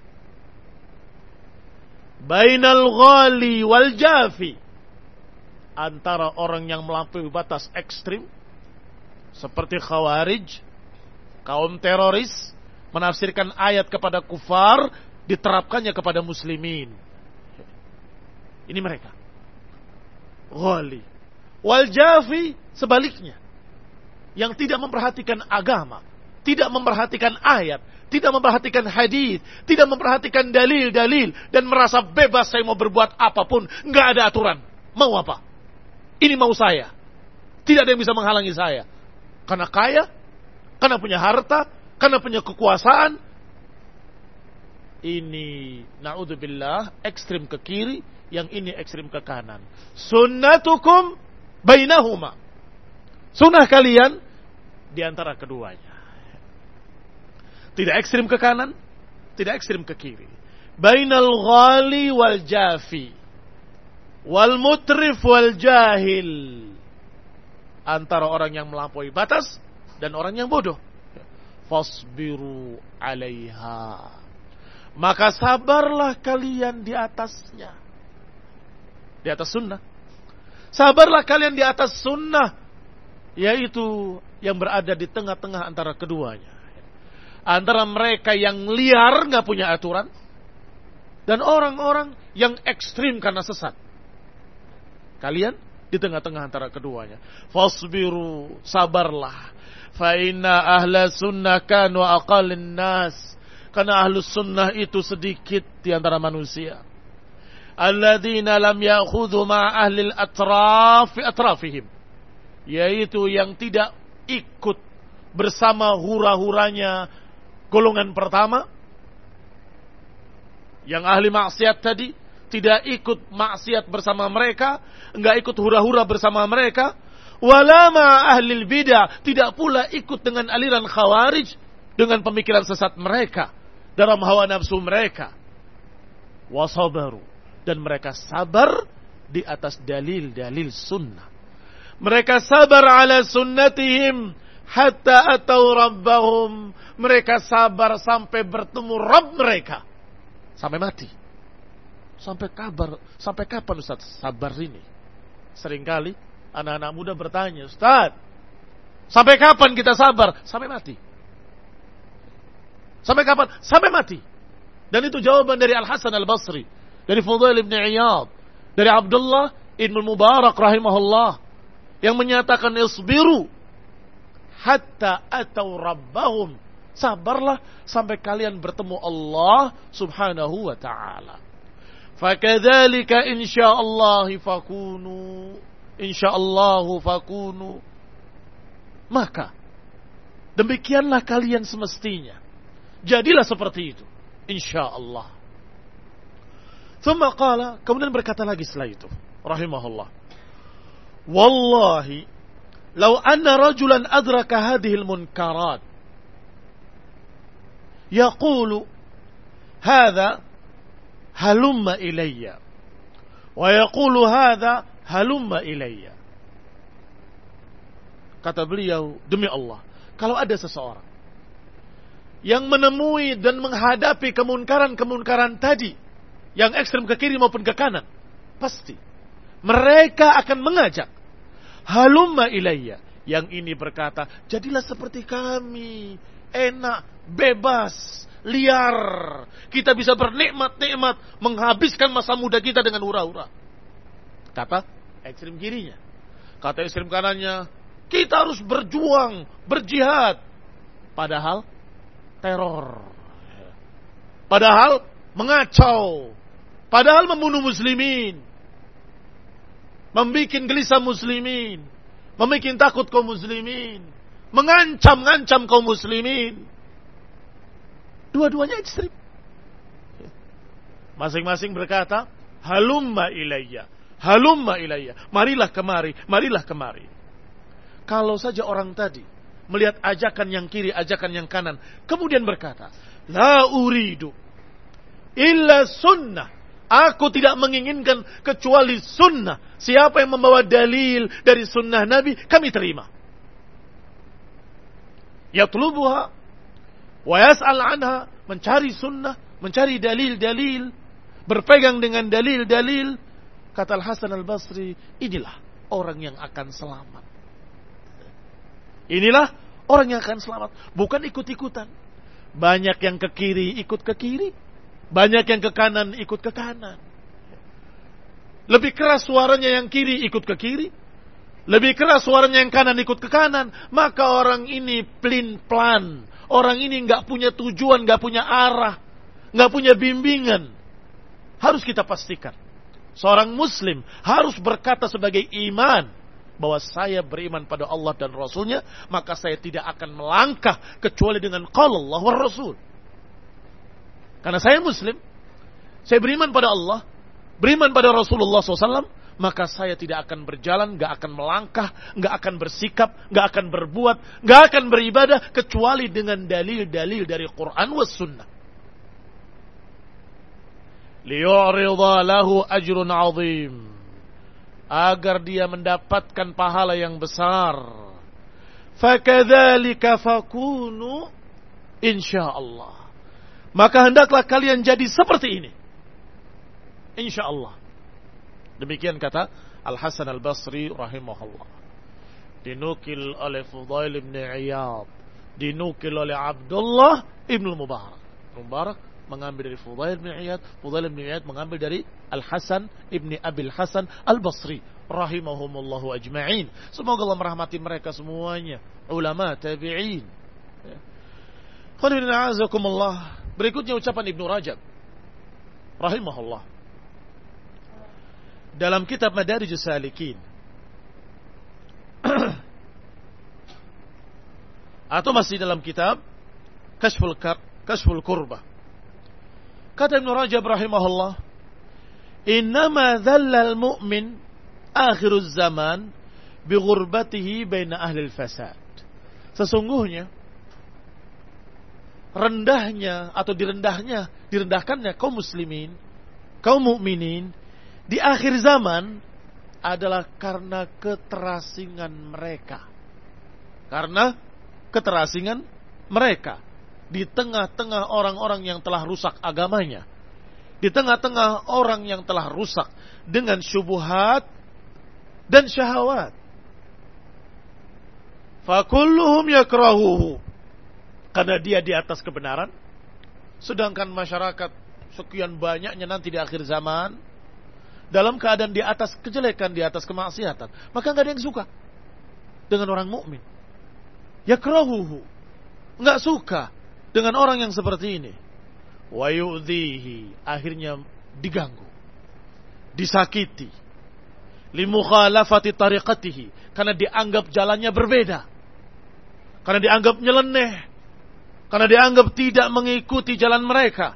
Bainal ghali wal jafi, antara orang yang melampaui batas ekstrim seperti khawarij, kaum teroris, menafsirkan ayat kepada kufar, diterapkannya kepada muslimin. Ini mereka. Ghali. Wal jafi, sebaliknya, yang tidak memperhatikan agama, tidak memperhatikan ayat, tidak memperhatikan hadis, tidak memperhatikan dalil-dalil, dan merasa bebas, saya mau berbuat apapun, nggak ada aturan. Mau apa? Ini mau saya. Tidak ada yang bisa menghalangi saya. Karena kaya, karena punya harta, karena punya kekuasaan. Ini, na'udzubillah, ekstrim ke kiri, yang ini ekstrim ke kanan. Sunnatukum bainahuma. Sunnah kalian di antara keduanya. Tidak ekstrim ke kanan, tidak ekstrim ke kiri. Bainal ghali wal jafi, wal mutrif wal jahil. Antara orang yang melampaui batas dan orang yang bodoh. Fasbiru alaiha. Maka sabarlah kalian di atasnya. Di atas sunnah. Sabarlah kalian di atas sunnah. Yaitu yang berada di tengah-tengah antara keduanya. Antara mereka yang liar, gak punya aturan, dan orang-orang yang ekstrim karena sesat. Kalian di tengah-tengah antara keduanya. Fasbiru, sabarlah. Fa inna ahla sunnah kanu aqallin nas. Karena ahlu sunnah itu sedikit di antara manusia. Alladzina lam ya'khudhu ma ahli al-atraf fi atrafihim. Yaitu yang tidak ikut bersama hura-huranya golongan pertama, yang ahli maksiat tadi, tidak ikut maksiat bersama mereka, enggak ikut hura-hura bersama mereka. Walama ahli bidah, tidak pula ikut dengan aliran khawarij, dengan pemikiran sesat mereka, dalam hawa nafsu mereka. Wasabaru, dan mereka sabar di atas dalil-dalil sunnah. Mereka sabar ala sunnatihim hatta atau rabbahum. Mereka sabar sampai bertemu Rabb mereka. Sampai mati. Sampai kapan Ustaz sabar ini? Seringkali anak-anak muda bertanya, Ustaz, sampai kapan kita sabar? Sampai mati. Sampai kapan? Sampai mati. Dan itu jawaban dari Al-Hasan Al-Basri, dari Fudail ibn Iyad, dari Abdullah ibn Mubarak rahimahullah, yang menyatakan isbiru hatta atau rabbahum. Sabarlah sampai kalian bertemu Allah subhanahu wa ta'ala. Fakadzalika insyaallah fakunu. Insyaallahu fakunu. Maka demikianlah kalian semestinya. Jadilah seperti itu. Insyaallah. Thumma qala, kemudian berkata lagi setelah itu, rahimahullah. Wallahi, law anna rajulan adraka hadhil munkarat, yaqulu hadha halumma ilayya, wa yaqulu hadha halumma ilayya. Kata beliau, demi Allah, kalau ada seseorang yang menemui dan menghadapi kemunkaran-kemunkaran tadi, yang ekstrem ke kiri maupun ke kanan, pasti mereka akan mengajak, halumma ilayya, Yang ini berkata, jadilah seperti kami, enak, bebas, liar. Kita bisa bernikmat-nikmat, menghabiskan masa muda kita dengan hura-hura. Kata ekstrem kirinya. Kata ekstrem kanannya, kita harus berjuang, berjihad. Padahal teror. Padahal mengacau. Padahal membunuh muslimin. Membikin gelisah muslimin. Membikin takut kaum muslimin. Mengancam kaum muslimin. Dua-duanya ekstrim. Masing-masing berkata, halumma ilayya. Halumma ilayya. Marilah kemari, marilah kemari. Kalau saja orang tadi melihat ajakan yang kiri, ajakan yang kanan, kemudian berkata, la uridu illa sunnah. Aku tidak menginginkan kecuali sunnah. Siapa yang membawa dalil dari sunnah Nabi, kami terima. Yatlubuha wa yas'al anha, mencari sunnah, mencari dalil-dalil, berpegang dengan dalil-dalil. Kata Al-Hasan Al-Basri, inilah orang yang akan selamat. Inilah orang yang akan selamat, bukan ikut-ikutan. Banyak yang ke kiri ikut ke kiri, banyak yang ke kanan ikut ke kanan. Lebih keras suaranya yang kiri ikut ke kiri, lebih keras suaranya yang kanan ikut ke kanan. Maka orang ini plin-plan, orang ini gak punya tujuan, gak punya arah, gak punya bimbingan. Harus kita pastikan, seorang muslim harus berkata sebagai iman, bahwa saya beriman pada Allah dan Rasulnya, maka saya tidak akan melangkah kecuali dengan qala Allah wa Rasul. Karena saya muslim, saya beriman pada Allah, beriman pada Rasulullah SAW, maka saya tidak akan berjalan, gak akan melangkah, gak akan bersikap, gak akan berbuat, gak akan beribadah, kecuali dengan dalil-dalil dari Quran wa Sunnah. Liyu'ridha lahu ajrun azim, agar dia mendapatkan pahala yang besar. Fakadzalika fakunu insyaallah. Maka hendaklah kalian jadi seperti ini, insyaallah. Demikian kata Al-Hasan Al-Basri rahimahullah. Dinukil oleh Fudail bin Iyad, dinukil oleh Abdullah ibn Mubarak. Mubarak mengambil dari Fudail bin Iyad, Fudail bin Iyad mengambil dari Al-Hasan ibn Abil Hasan Al-Basri rahimahumullahu ajma'in. Semoga Allah merahmati mereka semuanya, ulama tabi'in. Khairullahazakumullah. Berikutnya ucapan Ibnu Rajab rahimahullah dalam kitab Madarijus Salikin atau masih dalam kitab Kashful Kurbah. Kata Ibnu Rajab rahimahullah, innama dhallal mu'min akhiruz zaman bi ghurbatihi baina ahli al-fasad. Sesungguhnya rendahnya atau direndahkannya kaum muslimin, kaum mukminin di akhir zaman adalah karena keterasingan mereka. Karena keterasingan mereka di tengah-tengah orang-orang yang telah rusak agamanya, di tengah-tengah orang yang telah rusak dengan syubhat dan syahwat. Fakulluhum yakrahuhu, karena dia di atas kebenaran, sedangkan masyarakat sekian banyaknya nanti di akhir zaman dalam keadaan di atas kejelekan, di atas kemaksiatan, maka nggak ada yang suka dengan orang mukmin. Yakrahuhu, nggak suka dengan orang yang seperti ini. Wa yu'dhihi, akhirnya diganggu, disakiti. Limukhalafati tariqatihi, karena dianggap jalannya berbeda, karena dianggap nyeleneh, karena dianggap tidak mengikuti jalan mereka.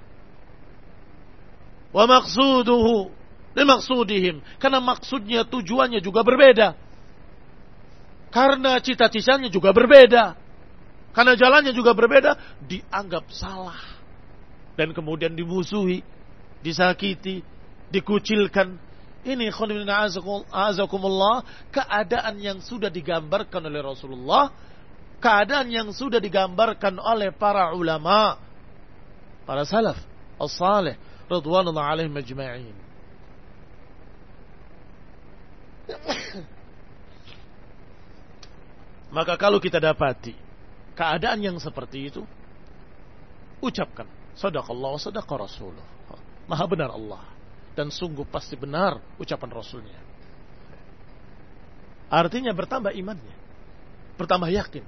Wa maqsuduhu limaksudihim, karena maksudnya, tujuannya juga berbeda, karena cita-citanya juga berbeda, karena jalannya juga berbeda, dianggap salah dan kemudian dimusuhi, disakiti, dikucilkan. Ini khonibina azakumullah, keadaan yang sudah digambarkan oleh Rasulullah, keadaan yang sudah digambarkan oleh para ulama, para salaf as-salih radhiyallahu alaihim ajma'in. Maka kalau kita dapati keadaan yang seperti itu, ucapkan sadaqallah wa sadaqa rasuluh. Maha benar Allah dan sungguh pasti benar ucapan Rasulnya. Artinya bertambah imannya, bertambah yakin.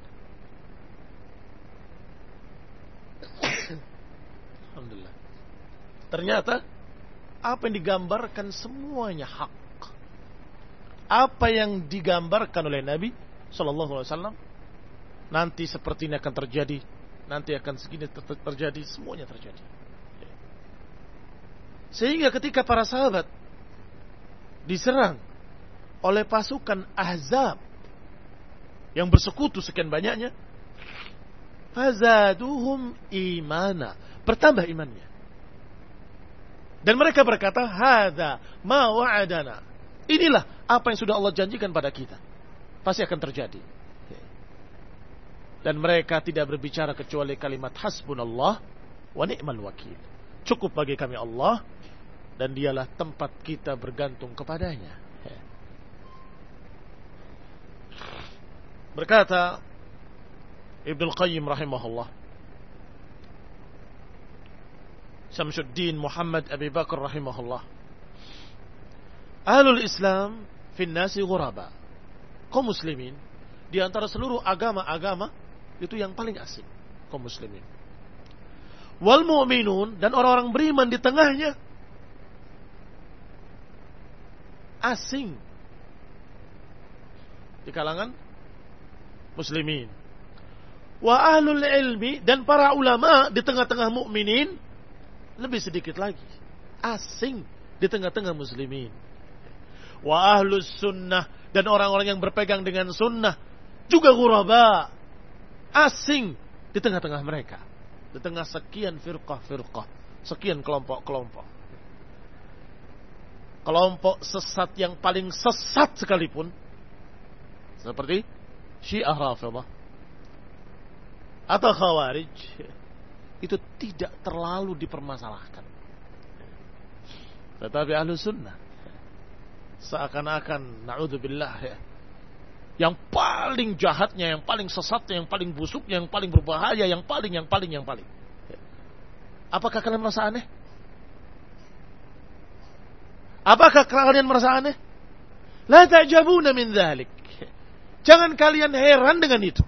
Alhamdulillah. Ternyata apa yang digambarkan semuanya hak. Apa yang digambarkan oleh Nabi Sallallahu Alaihi Wasallam, nanti seperti ini akan terjadi, nanti akan segini terjadi, semuanya terjadi. Sehingga ketika para sahabat diserang oleh pasukan Ahzab yang bersekutu sekian banyaknya, fazaduhum imana, bertambah imannya. Dan mereka berkata, hadza ma wa'adana, inilah apa yang sudah Allah janjikan pada kita, pasti akan terjadi. Dan mereka tidak berbicara kecuali kalimat hasbunallah wa ni'mal wakil. Cukup bagi kami Allah, dan dialah tempat kita bergantung kepadanya. Berkata Ibnul Qayyim rahimahullah, Syamsuddin Muhammad Abi Bakar rahimahullah, Ahlul Islam fin nasi ghuraba. Kaum muslimin di antara seluruh agama-agama itu yang paling asing, kaum muslimin. Wal mu'minun, dan orang-orang beriman di tengahnya asing di kalangan muslimin. Wa ahlul ilmi, dan para ulama di tengah-tengah mukminin lebih sedikit lagi asing di tengah-tengah muslimin. Wa ahlus sunnah, dan orang-orang yang berpegang dengan sunnah juga ghuraba, asing di tengah-tengah mereka, di tengah sekian firqah-firqah, sekian kelompok-kelompok. Kelompok sesat yang paling sesat sekalipun, seperti Syiah Rafidhah atau Khawarij, itu tidak terlalu dipermasalahkan. Tetapi ahlu sunnah seakan-akan, na'udzubillah ya, yang paling jahatnya, yang paling sesatnya, yang paling busuknya, yang paling berbahaya, yang paling. Apakah kalian merasa aneh? Apakah kalian merasa aneh? La ta'jabuna min dzalik. Jangan kalian heran dengan itu.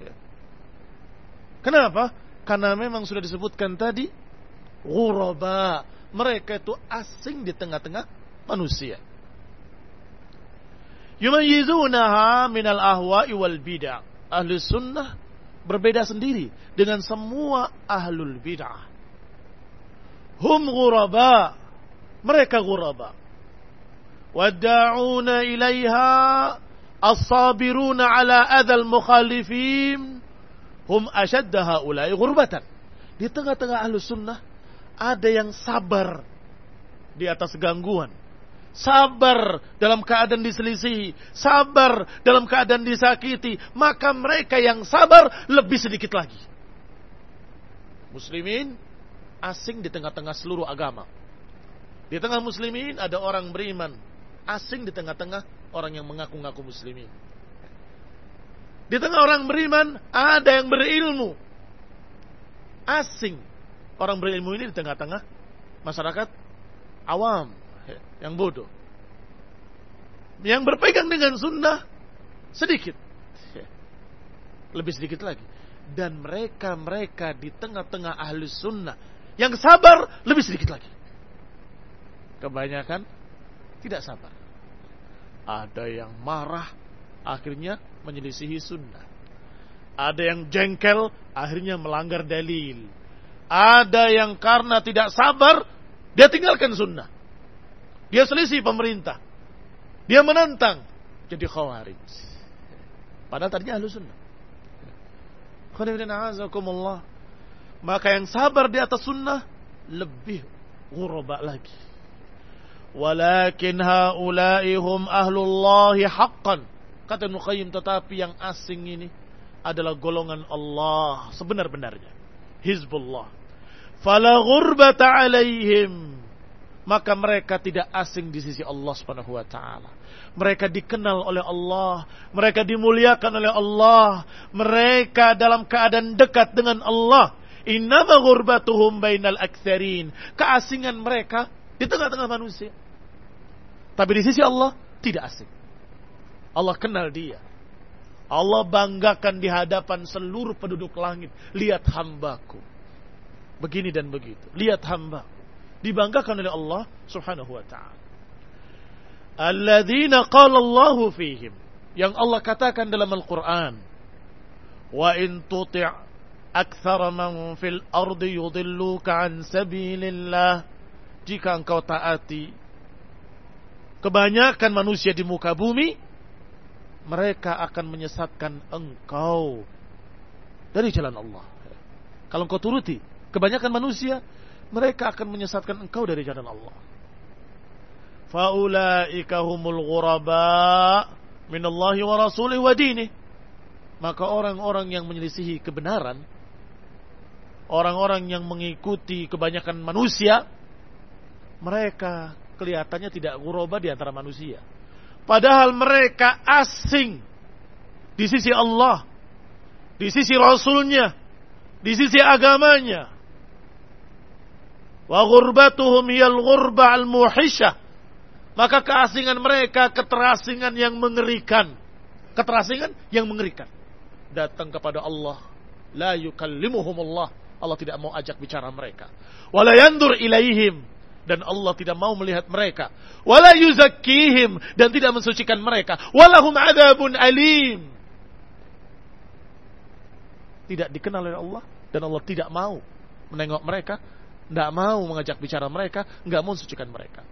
Kenapa? Karena memang sudah disebutkan tadi, ghuraba, mereka itu asing di tengah-tengah manusia. Yumayyizunaha minal ahwa'i wal bid'ah. Ahlu sunnah berbeda sendiri dengan semua ahlul bid'ah. Hum ghuraba, mereka ghuraba. Wadda'una ilaiha as-sabiruna ala adhal mukhalifin hum ashadda haula'i ghurbatan. Di tengah-tengah ahlu sunnah ada yang sabar di atas gangguan, sabar dalam keadaan diselisihi, sabar dalam keadaan disakiti. Maka mereka yang sabar lebih sedikit lagi. Muslimin asing di tengah-tengah seluruh agama. Di tengah muslimin ada orang beriman, asing di tengah-tengah orang yang mengaku-ngaku muslimin. Di tengah orang beriman ada yang berilmu, asing. Orang berilmu ini di tengah-tengah masyarakat awam yang bodoh, yang berpegang dengan sunnah sedikit, lebih sedikit lagi. Dan mereka di tengah-tengah ahli sunnah yang sabar lebih sedikit lagi. Kebanyakan tidak sabar. Ada yang marah, akhirnya menyelisihi sunnah. Ada yang jengkel, akhirnya melanggar dalil. Ada yang karena tidak sabar, dia tinggalkan sunnah. Dia selisih pemerintah. Dia menentang, jadi khawarij. Padahal tadinya ahlu sunnah. Maka yang sabar di atas sunnah lebih ghuraba lagi. Walakin haula'i hum ahlullahi haqqan. Kata Ibnu Qayyim, tetapi yang asing ini adalah golongan Allah sebenar-benarnya, Hizbullah. Fala ghurbata alaihim, maka mereka tidak asing di sisi Allah Subhanahu wa taala. Mereka dikenal oleh Allah, mereka dimuliakan oleh Allah, mereka dalam keadaan dekat dengan Allah. Innama ghurbatuhum bainal aktsarin. Keasingan mereka di tengah-tengah manusia. Tapi di sisi Allah tidak asing. Allah kenal dia. Allah banggakan di hadapan seluruh penduduk langit. Lihat hambaku. Begini dan begitu. Lihat hamba. Dibanggakan oleh Allah Subhanahu wa ta'ala. Alladzina qala Allahu fihim. Yang Allah katakan dalam Al-Quran. Wa in tuti' aktsara man fil ardi yudilluka an sabilillah. Jika engkau taati kebanyakan manusia di muka bumi, mereka akan menyesatkan engkau dari jalan Allah. Kalau engkau turuti kebanyakan manusia, mereka akan menyesatkan engkau dari jalan Allah. Faulaika humul ghuraba minallahi wa rasulih wa dinih. Maka orang-orang yang menyelisihi kebenaran, orang-orang yang mengikuti kebanyakan manusia, mereka kelihatannya tidak ghuraba di antara manusia. Padahal mereka asing di sisi Allah, di sisi Rasulnya, di sisi agamanya. Wa ghurbatuhum hiyal ghurba al-muhishah. Maka keasingan mereka keterasingan yang mengerikan. Keterasingan yang mengerikan. Datang kepada Allah, la yukallimuhumullah. Allah tidak mau ajak bicara mereka. Wa la yandur ilaihim. Dan Allah tidak mau melihat mereka. Wa la yuzakkihim. Dan tidak mensucikan mereka. Wa lahum adzabun alim. Tidak dikenal oleh Allah. Dan Allah tidak mau menengok mereka. Tidak mau mengajak bicara mereka. Tidak mau mensucikan mereka.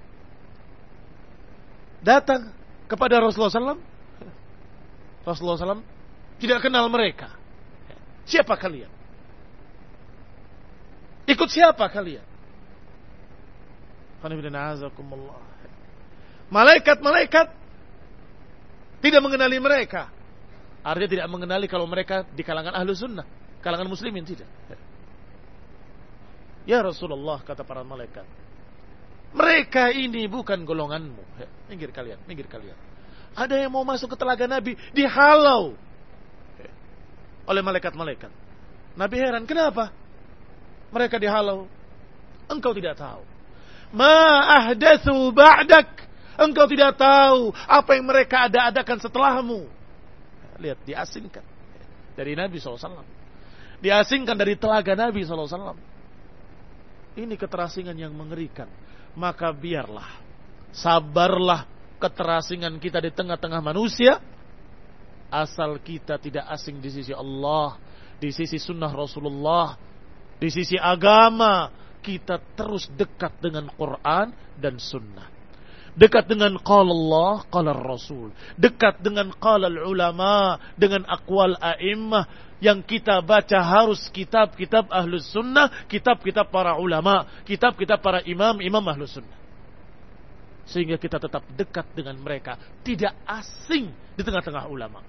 Datang kepada Rasulullah SAW. Rasulullah SAW tidak kenal mereka. Siapa kalian? Ikut siapa kalian? Malaikat-malaikat tidak mengenali mereka. Artinya tidak mengenali kalau mereka di kalangan ahlu sunnah, kalangan muslimin, tidak. Ya Rasulullah, kata para malaikat, mereka ini bukan golonganmu. Minggir kalian, minggir kalian. Ada yang mau masuk ke telaga Nabi, dihalau oleh malaikat-malaikat. Nabi heran, kenapa mereka dihalau? Engkau tidak tahu. Ma ahdatsu ba'dak. Engkau tidak tahu apa yang mereka ada-adakan setelahmu. Lihat, diasingkan dari Nabi SAW. Diasingkan dari telaga Nabi SAW. Ini keterasingan yang mengerikan. Maka biarlah, sabarlah keterasingan kita di tengah-tengah manusia, asal kita tidak asing di sisi Allah, di sisi sunnah Rasulullah, di sisi agama. Kita terus dekat dengan Quran dan sunnah, dekat dengan qala Allah, qala Rasul, dekat dengan qala ulama, dengan aqwal a'immah. Yang kita baca harus kitab-kitab ahlus sunnah, kitab-kitab para ulama, kitab-kitab para imam ahlus sunnah. Sehingga kita tetap dekat dengan mereka, tidak asing di tengah-tengah ulama.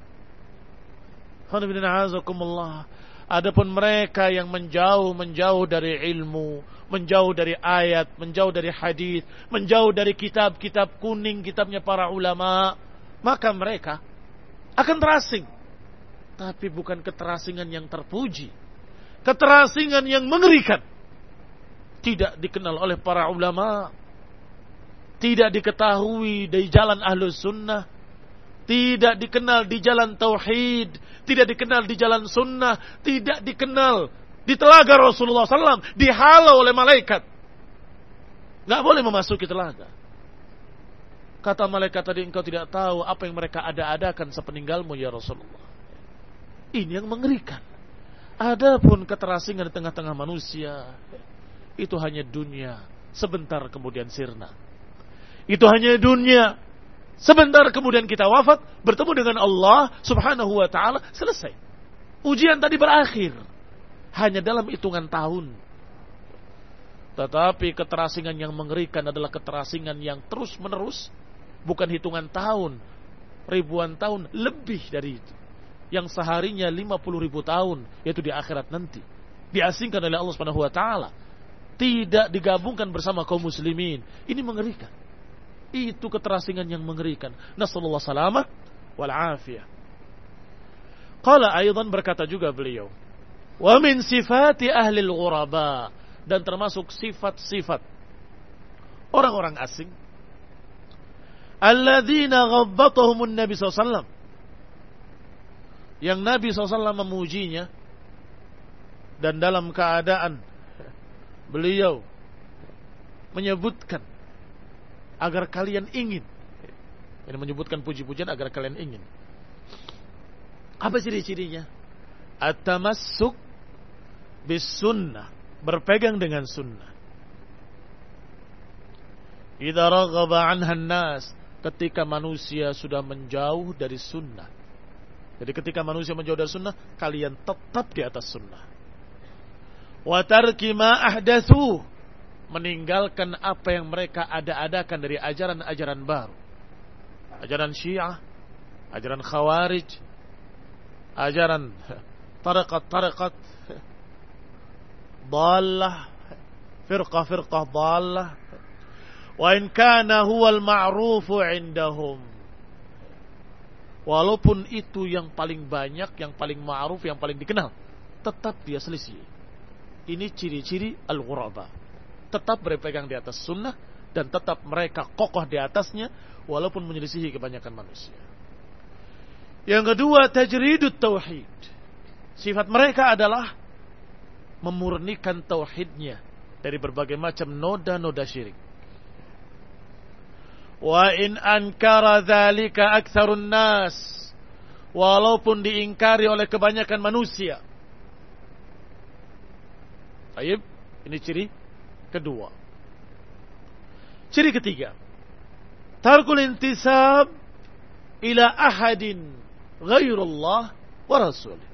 Adapun mereka yang menjauh dari ilmu, menjauh dari ayat, menjauh dari hadis, menjauh dari kitab-kitab kuning, kitabnya para ulama, maka mereka akan terasing. Tapi bukan keterasingan yang terpuji, keterasingan yang mengerikan. Tidak dikenal oleh para ulama, tidak diketahui dari jalan ahlus sunnah, tidak dikenal di jalan tauhid, tidak dikenal di jalan sunnah, tidak dikenal di telaga Rasulullah SAW, dihalau oleh malaikat. Gak boleh memasuki telaga. Kata malaikat tadi, engkau tidak tahu apa yang mereka ada-adakan sepeninggalmu ya Rasulullah. Ini yang mengerikan. Adapun keterasingan di tengah-tengah manusia, itu hanya dunia, sebentar kemudian sirna. Itu hanya dunia, sebentar kemudian kita wafat, bertemu dengan Allah Subhanahu wa ta'ala, selesai. Ujian tadi berakhir, hanya dalam hitungan tahun. Tetapi keterasingan yang mengerikan adalah keterasingan yang terus menerus, bukan hitungan tahun, ribuan tahun, lebih dari itu. Yang seharinya 50.000 tahun, yaitu di akhirat nanti. Diasingkan oleh Allah Subhanahu wa ta'ala. tidak digabungkan bersama kaum muslimin. Ini mengerikan. Itu keterasingan yang mengerikan. Nasallallahu salamah wal afiyah. Qala aidan, berkata juga beliau, wa min sifati ahli al-ghuraba, dan termasuk sifat-sifat orang-orang asing, alladzina ghabbatahum Nabi SAW, yang Nabi SAW memujinya, dan dalam keadaan beliau menyebutkan agar kalian ingin. Ini menyebutkan puji-pujian agar kalian ingin. Apa ciri-cirinya? At-tamassuk bis sunnah, berpegang dengan sunnah. Idza raghaba anha an-nas, ketika manusia sudah menjauh dari sunnah. Jadi ketika manusia menjauh dari sunnah, kalian tetap di atas sunnah. Wa tarki ma ahdatsu, meninggalkan apa yang mereka ada-adakan dari ajaran-ajaran baru. Ajaran Syiah, ajaran Khawarij, ajaran tariqat-tariqat dallah, firqah-firqah dallah. Wa in kana huwal ma'rufu indahum, walaupun itu yang paling banyak, yang paling ma'ruf, yang paling dikenal, tetap dia selisih. Ini ciri-ciri al-ghuraba. Tetap berpegang di atas sunnah dan tetap mereka kokoh di atasnya walaupun menyelisihi kebanyakan manusia. Yang kedua, tajridut tauhid. Sifat mereka adalah memurnikan tauhidnya dari berbagai macam noda-noda syirik. Wa in ankara dzalika aktsarun nas, walaupun diingkari oleh kebanyakan manusia. Baik, ini ciri kedua. Ciri ketiga, tarkul intisab ila ahadin ghairullah wa rasulih.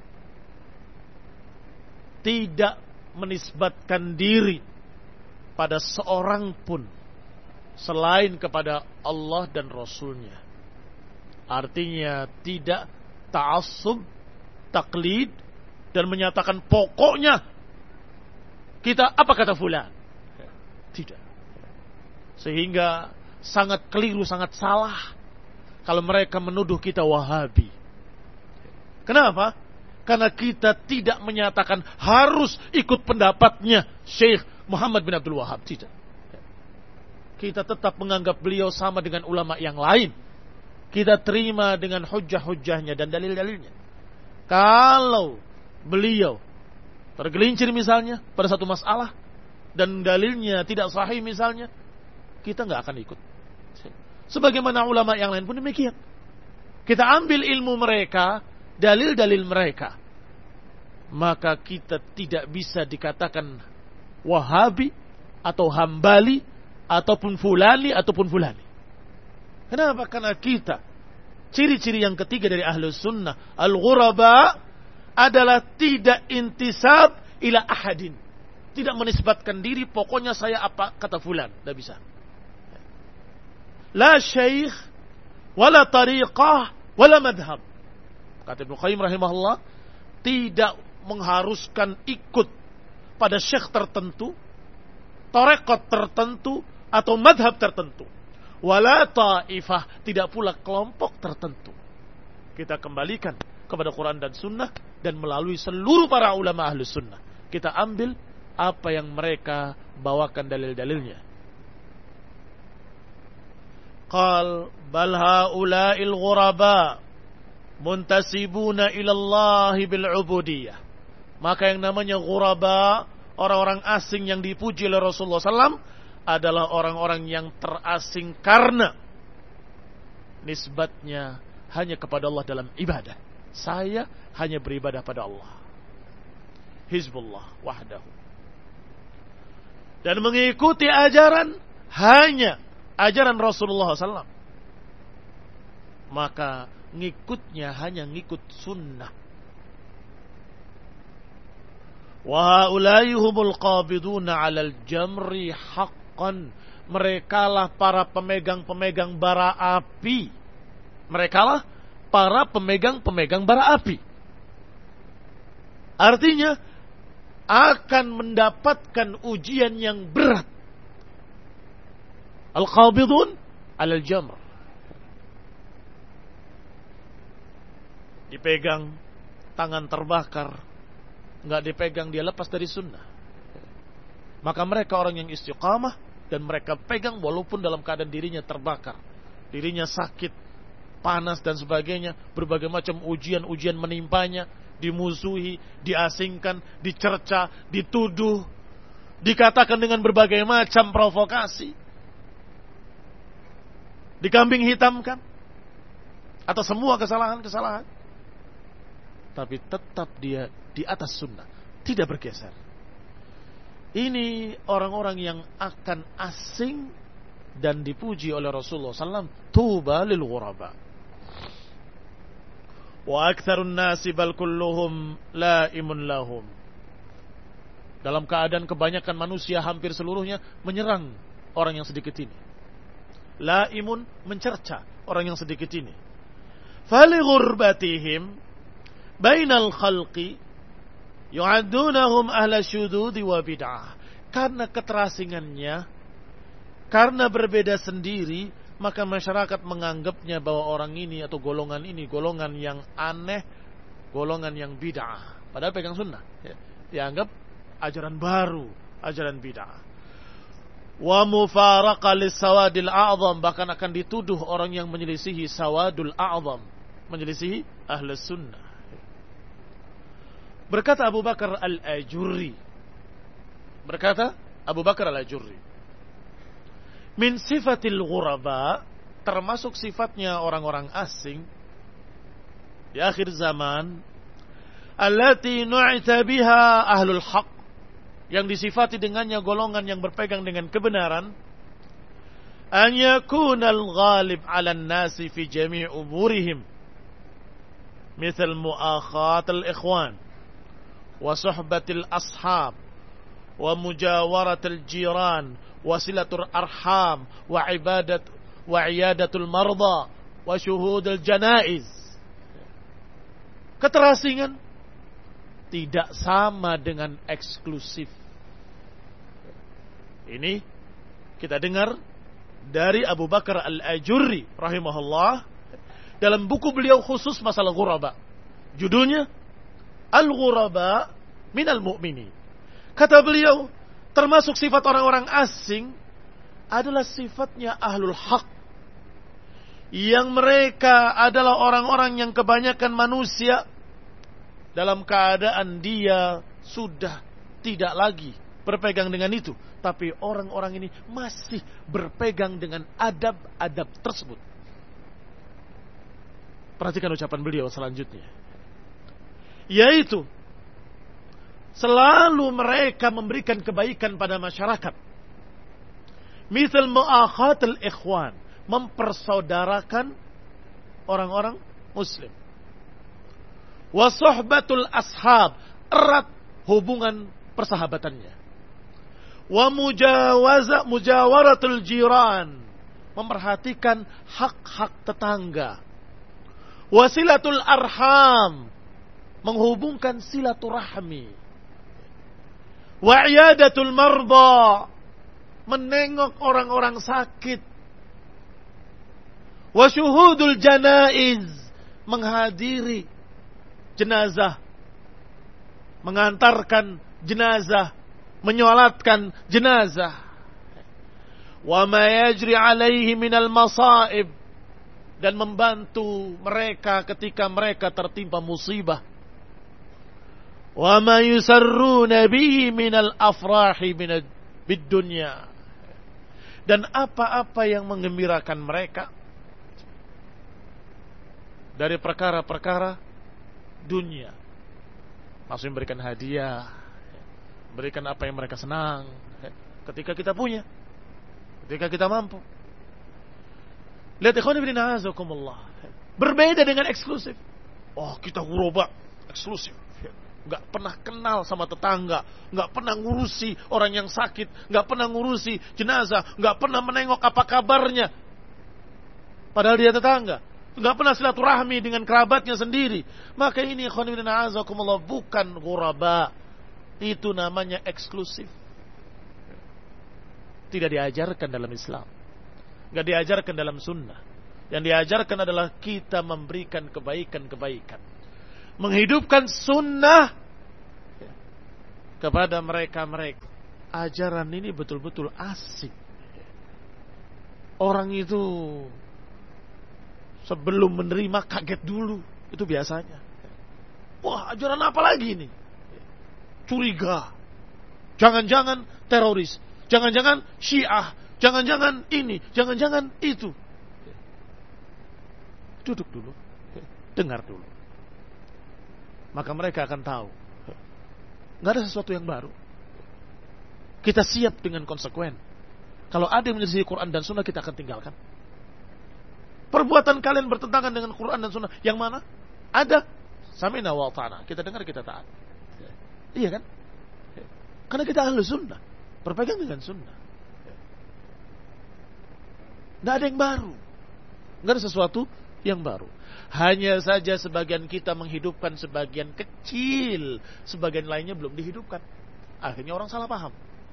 Tidak menisbatkan diri pada seorang pun selain kepada Allah dan Rasulnya. Artinya tidak ta'assub, taklid, dan menyatakan pokoknya kita apa kata fulan. Tidak. Sehingga sangat keliru, sangat salah kalau mereka menuduh kita Wahabi. Kenapa? Karena kita tidak menyatakan harus ikut pendapatnya Syekh Muhammad bin Abdul Wahab. Tidak. Kita tetap menganggap beliau sama dengan ulama yang lain. Kita terima dengan hujjah-hujjahnya dan dalil-dalilnya. Kalau beliau tergelincir misalnya pada satu masalah dan dalilnya tidak sahih misalnya, kita nggak akan ikut. Sebagaimana ulama yang lain pun demikian. Kita ambil ilmu mereka, dalil-dalil mereka, maka kita tidak bisa dikatakan Wahabi atau Hambali ataupun Fulani ataupun Fulani. Kenapa? Karena kita, ciri-ciri yang ketiga dari Ahlus Sunnah al-ghuraba adalah tidak intisab ila ahadin, tidak menisbatkan diri pokoknya saya apa kata fulan, tidak bisa. La syekh wala tariqah wala madhab. Kata Ibnu Qayyim rahimahullah, tidak mengharuskan ikut pada syekh tertentu, tarekat tertentu, atau madhab tertentu. Wala ta'ifah, tidak pula kelompok tertentu. Kita kembalikan kepada Quran dan Sunnah, dan melalui seluruh para ulama Ahlus Sunnah kita ambil apa yang mereka bawakan dalil-dalilnya. Qal bal haula'il ghuraba muntasibuna ila Allah bil ubudiyah. Maka yang namanya ghuraba, orang-orang asing yang dipuji oleh Rasulullah SAW, adalah orang-orang yang terasing karena nisbatnya hanya kepada Allah dalam ibadah. Saya hanya beribadah pada Allah, Hizbullah wahdahu, dan mengikuti ajaran hanya ajaran Rasulullah SAW. Maka ngikutnya hanya ngikut sunnah. Wa haula'i humul qabiduna 'alal jamri haqqan. Merekalah para pemegang-pemegang bara api. Merekalah para pemegang-pemegang bara api. Artinya akan mendapatkan ujian yang berat. Al-qabidun alal jamr. Dipegang, tangan terbakar, nggak dipegang dia lepas dari sunnah. Maka mereka orang yang istiqamah dan mereka pegang walaupun dalam keadaan dirinya terbakar, dirinya sakit, panas dan sebagainya, berbagai macam ujian-ujian menimpanya, dimusuhi, diasingkan, dicerca, dituduh, dikatakan dengan berbagai macam provokasi, dikambing hitamkan atas semua kesalahan-kesalahan. Tapi tetap dia di atas sunnah, tidak bergeser. Ini orang-orang yang akan asing dan dipuji oleh Rasulullah SAW. Tuba lil ghuraba. Wa aktsarun nasi bal kulluhum laimun lahum. Dalam keadaan kebanyakan manusia hampir seluruhnya menyerang orang yang sedikit ini. Laimun, mencerca orang yang sedikit ini. Fali ghurbatihim bainal khalqi yu'addunahum ahla syududi wa bid'ah. Karena keterasingannya, karena berbeda sendiri, maka masyarakat menganggapnya bahwa orang ini atau golongan ini golongan yang aneh, golongan yang bid'ah. Padahal pegang sunnah, ya. Dianggap ajaran baru, ajaran bid'ah. Wa mufaraqa lis-sawadil a'zam, bahkan akan dituduh orang yang menyelisihi sawadul a'zam, menyelisihi ahlus sunnah. Berkata Abu Bakar al-Ajurri, min sifatil ghuraba, termasuk sifatnya orang-orang asing di akhir zaman, allati nu'ita biha ahlul haq, yang disifati dengannya golongan yang berpegang dengan kebenaran, an yakunal ghalib 'alan nasi fi jami' umurihim, mithal mu'akhatul ikhwan wa suhbatil ashab wa mujawaratul jiran wa silatul arham wa iyadatul marda wa syuhudul janaiz. Keterasingan tidak sama dengan eksklusif. Ini kita dengar dari Abu Bakar al-Ajurri rahimahullah dalam buku beliau khusus masalah ghuraba. Judulnya Al-Ghuraba minal mu'minin. Kata beliau, termasuk sifat orang-orang asing adalah sifatnya ahlul haq, yang mereka adalah orang-orang yang kebanyakan manusia dalam keadaan dia sudah tidak lagi berpegang dengan itu, tapi orang-orang ini masih berpegang dengan adab-adab tersebut. Perhatikan ucapan beliau selanjutnya, yaitu selalu mereka memberikan kebaikan pada masyarakat. Misal mu'akhatul ikhwan, mempersaudarakan orang-orang muslim. Wa suhbatul ashab, erat hubungan persahabatannya. Wa mujawaratul jiran, memperhatikan hak-hak tetangga. Wasilatul arham, menghubungkan silaturahmi. Wa iyadatul marda, menengok orang-orang sakit. Wa syuhudul janaiz, menghadiri jenazah, mengantarkan jenazah, menyolatkan jenazah. Wa ma yajri alaihi minal masaib, dan membantu mereka ketika mereka tertimpa musibah. Wa ma yusarruna bihi minal afrahi bid dunya, dan apa-apa yang menggembirakan mereka dari perkara-perkara dunia. Maksudnya memberikan hadiah, berikan apa yang mereka senang ketika kita punya, ketika kita mampu. Lihat ikhwan fillah azakumullah, berbeda dengan eksklusif. Oh, kita ghuraba eksklusif, nggak pernah kenal sama tetangga, nggak pernah ngurusi orang yang sakit, nggak pernah ngurusi jenazah, nggak pernah menengok apa kabarnya, padahal dia tetangga, nggak pernah silaturahmi dengan kerabatnya sendiri. Maka ini ikhwan fillah azakumullah bukan ghuraba, Itu namanya eksklusif. Tidak diajarkan dalam Islam. Tidak diajarkan dalam sunnah. Yang diajarkan adalah kita memberikan kebaikan-kebaikan. Menghidupkan sunnah kepada mereka-mereka. Ajaran ini betul-betul asik. Orang itu sebelum menerima kaget dulu. Itu biasanya. Wah, ajaran apa lagi ini? Curiga. Jangan-jangan teroris. Jangan-jangan Syiah. Jangan-jangan ini. Jangan-jangan itu. Duduk dulu. Dengar dulu. Maka mereka akan tahu. Gak ada sesuatu yang baru. Kita siap dengan konsekuen. Kalau ada yang menyelisih Quran dan Sunnah, kita akan tinggalkan. Perbuatan kalian bertentangan dengan Quran dan Sunnah, yang mana? Ada. Sami'na wa ata'na. Kita dengar, kita taat. Iya kan? Karena kita ahlu sunnah. Berpegang dengan sunnah. Tidak ada yang baru. Tidak ada sesuatu yang baru. Hanya saja sebagian kita menghidupkan sebagian kecil. Sebagian lainnya belum dihidupkan. Akhirnya orang salah paham.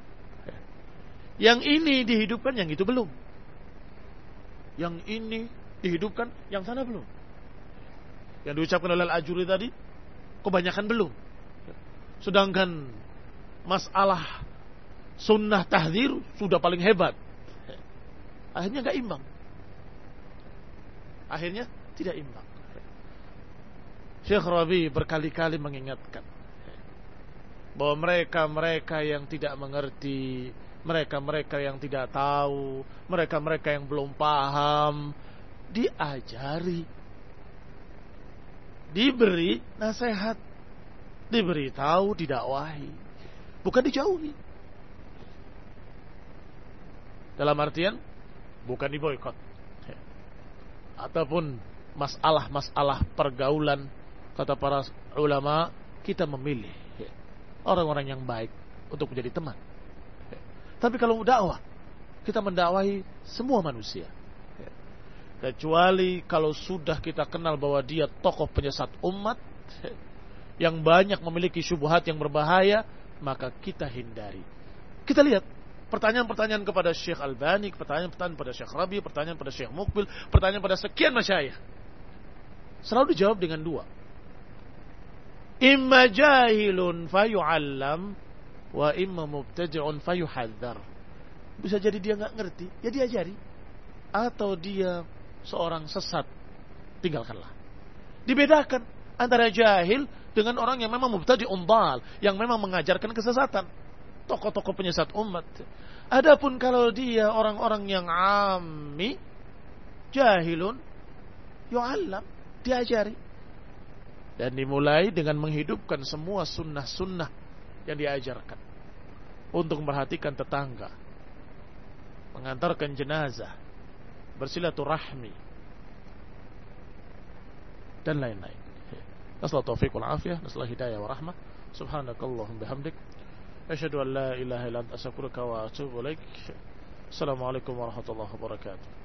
Yang ini dihidupkan, yang itu belum. Yang ini dihidupkan, yang sana belum. Yang diucapkan oleh Al-Ajuri tadi, kebanyakan belum. Sedangkan masalah sunnah tahdzir sudah paling hebat. Akhirnya gak imbang. Akhirnya tidak imbang. Syekh Rabi berkali-kali mengingatkan bahwa mereka-mereka yang tidak mengerti, mereka-mereka yang tidak tahu, mereka-mereka yang belum paham, diajari, diberi nasihat, diberitahu, didakwahi, bukan dijauhi. Dalam artian bukan diboikot. Ataupun masalah-masalah pergaulan, kata para ulama, kita memilih orang-orang yang baik untuk menjadi teman. Tapi kalau dakwah, kita mendakwahi semua manusia. Kecuali kalau sudah kita kenal bahwa dia tokoh penyesat umat, yang banyak memiliki syubhat yang berbahaya, maka kita hindari. Kita lihat pertanyaan-pertanyaan kepada Syekh Albani, pertanyaan-pertanyaan pada Syekh Rabi, pertanyaan pada Syekh Mukbil, pertanyaan pada sekian masyayikh. Selalu dijawab dengan dua. Imma jahilun fayu'allam, wa imma mubtadi'un fayuhadzar. Bisa jadi dia enggak ngerti, ya diajari. Atau dia seorang sesat, tinggalkanlah. Dibedakan antara jahil dengan orang yang memang mubtadi'un dal, yang memang mengajarkan kesesatan. Tokoh-tokoh penyesat umat. Adapun kalau dia orang-orang yang ammi, jahilun, yu'allam, diajari. Dan dimulai dengan menghidupkan semua sunnah-sunnah yang diajarkan. Untuk memperhatikan tetangga, mengantarkan jenazah, bersilaturahmi, dan lain-lain. Nasallahu taufiq wal afiyah, nasallahu hidayah wa rahmah. Subhanakallahumma bihamdik, asyhadu an la ilaha illa anta astaghfiruka wa atubu ilaik. Assalamualaikum warahmatullahi wabarakatuh.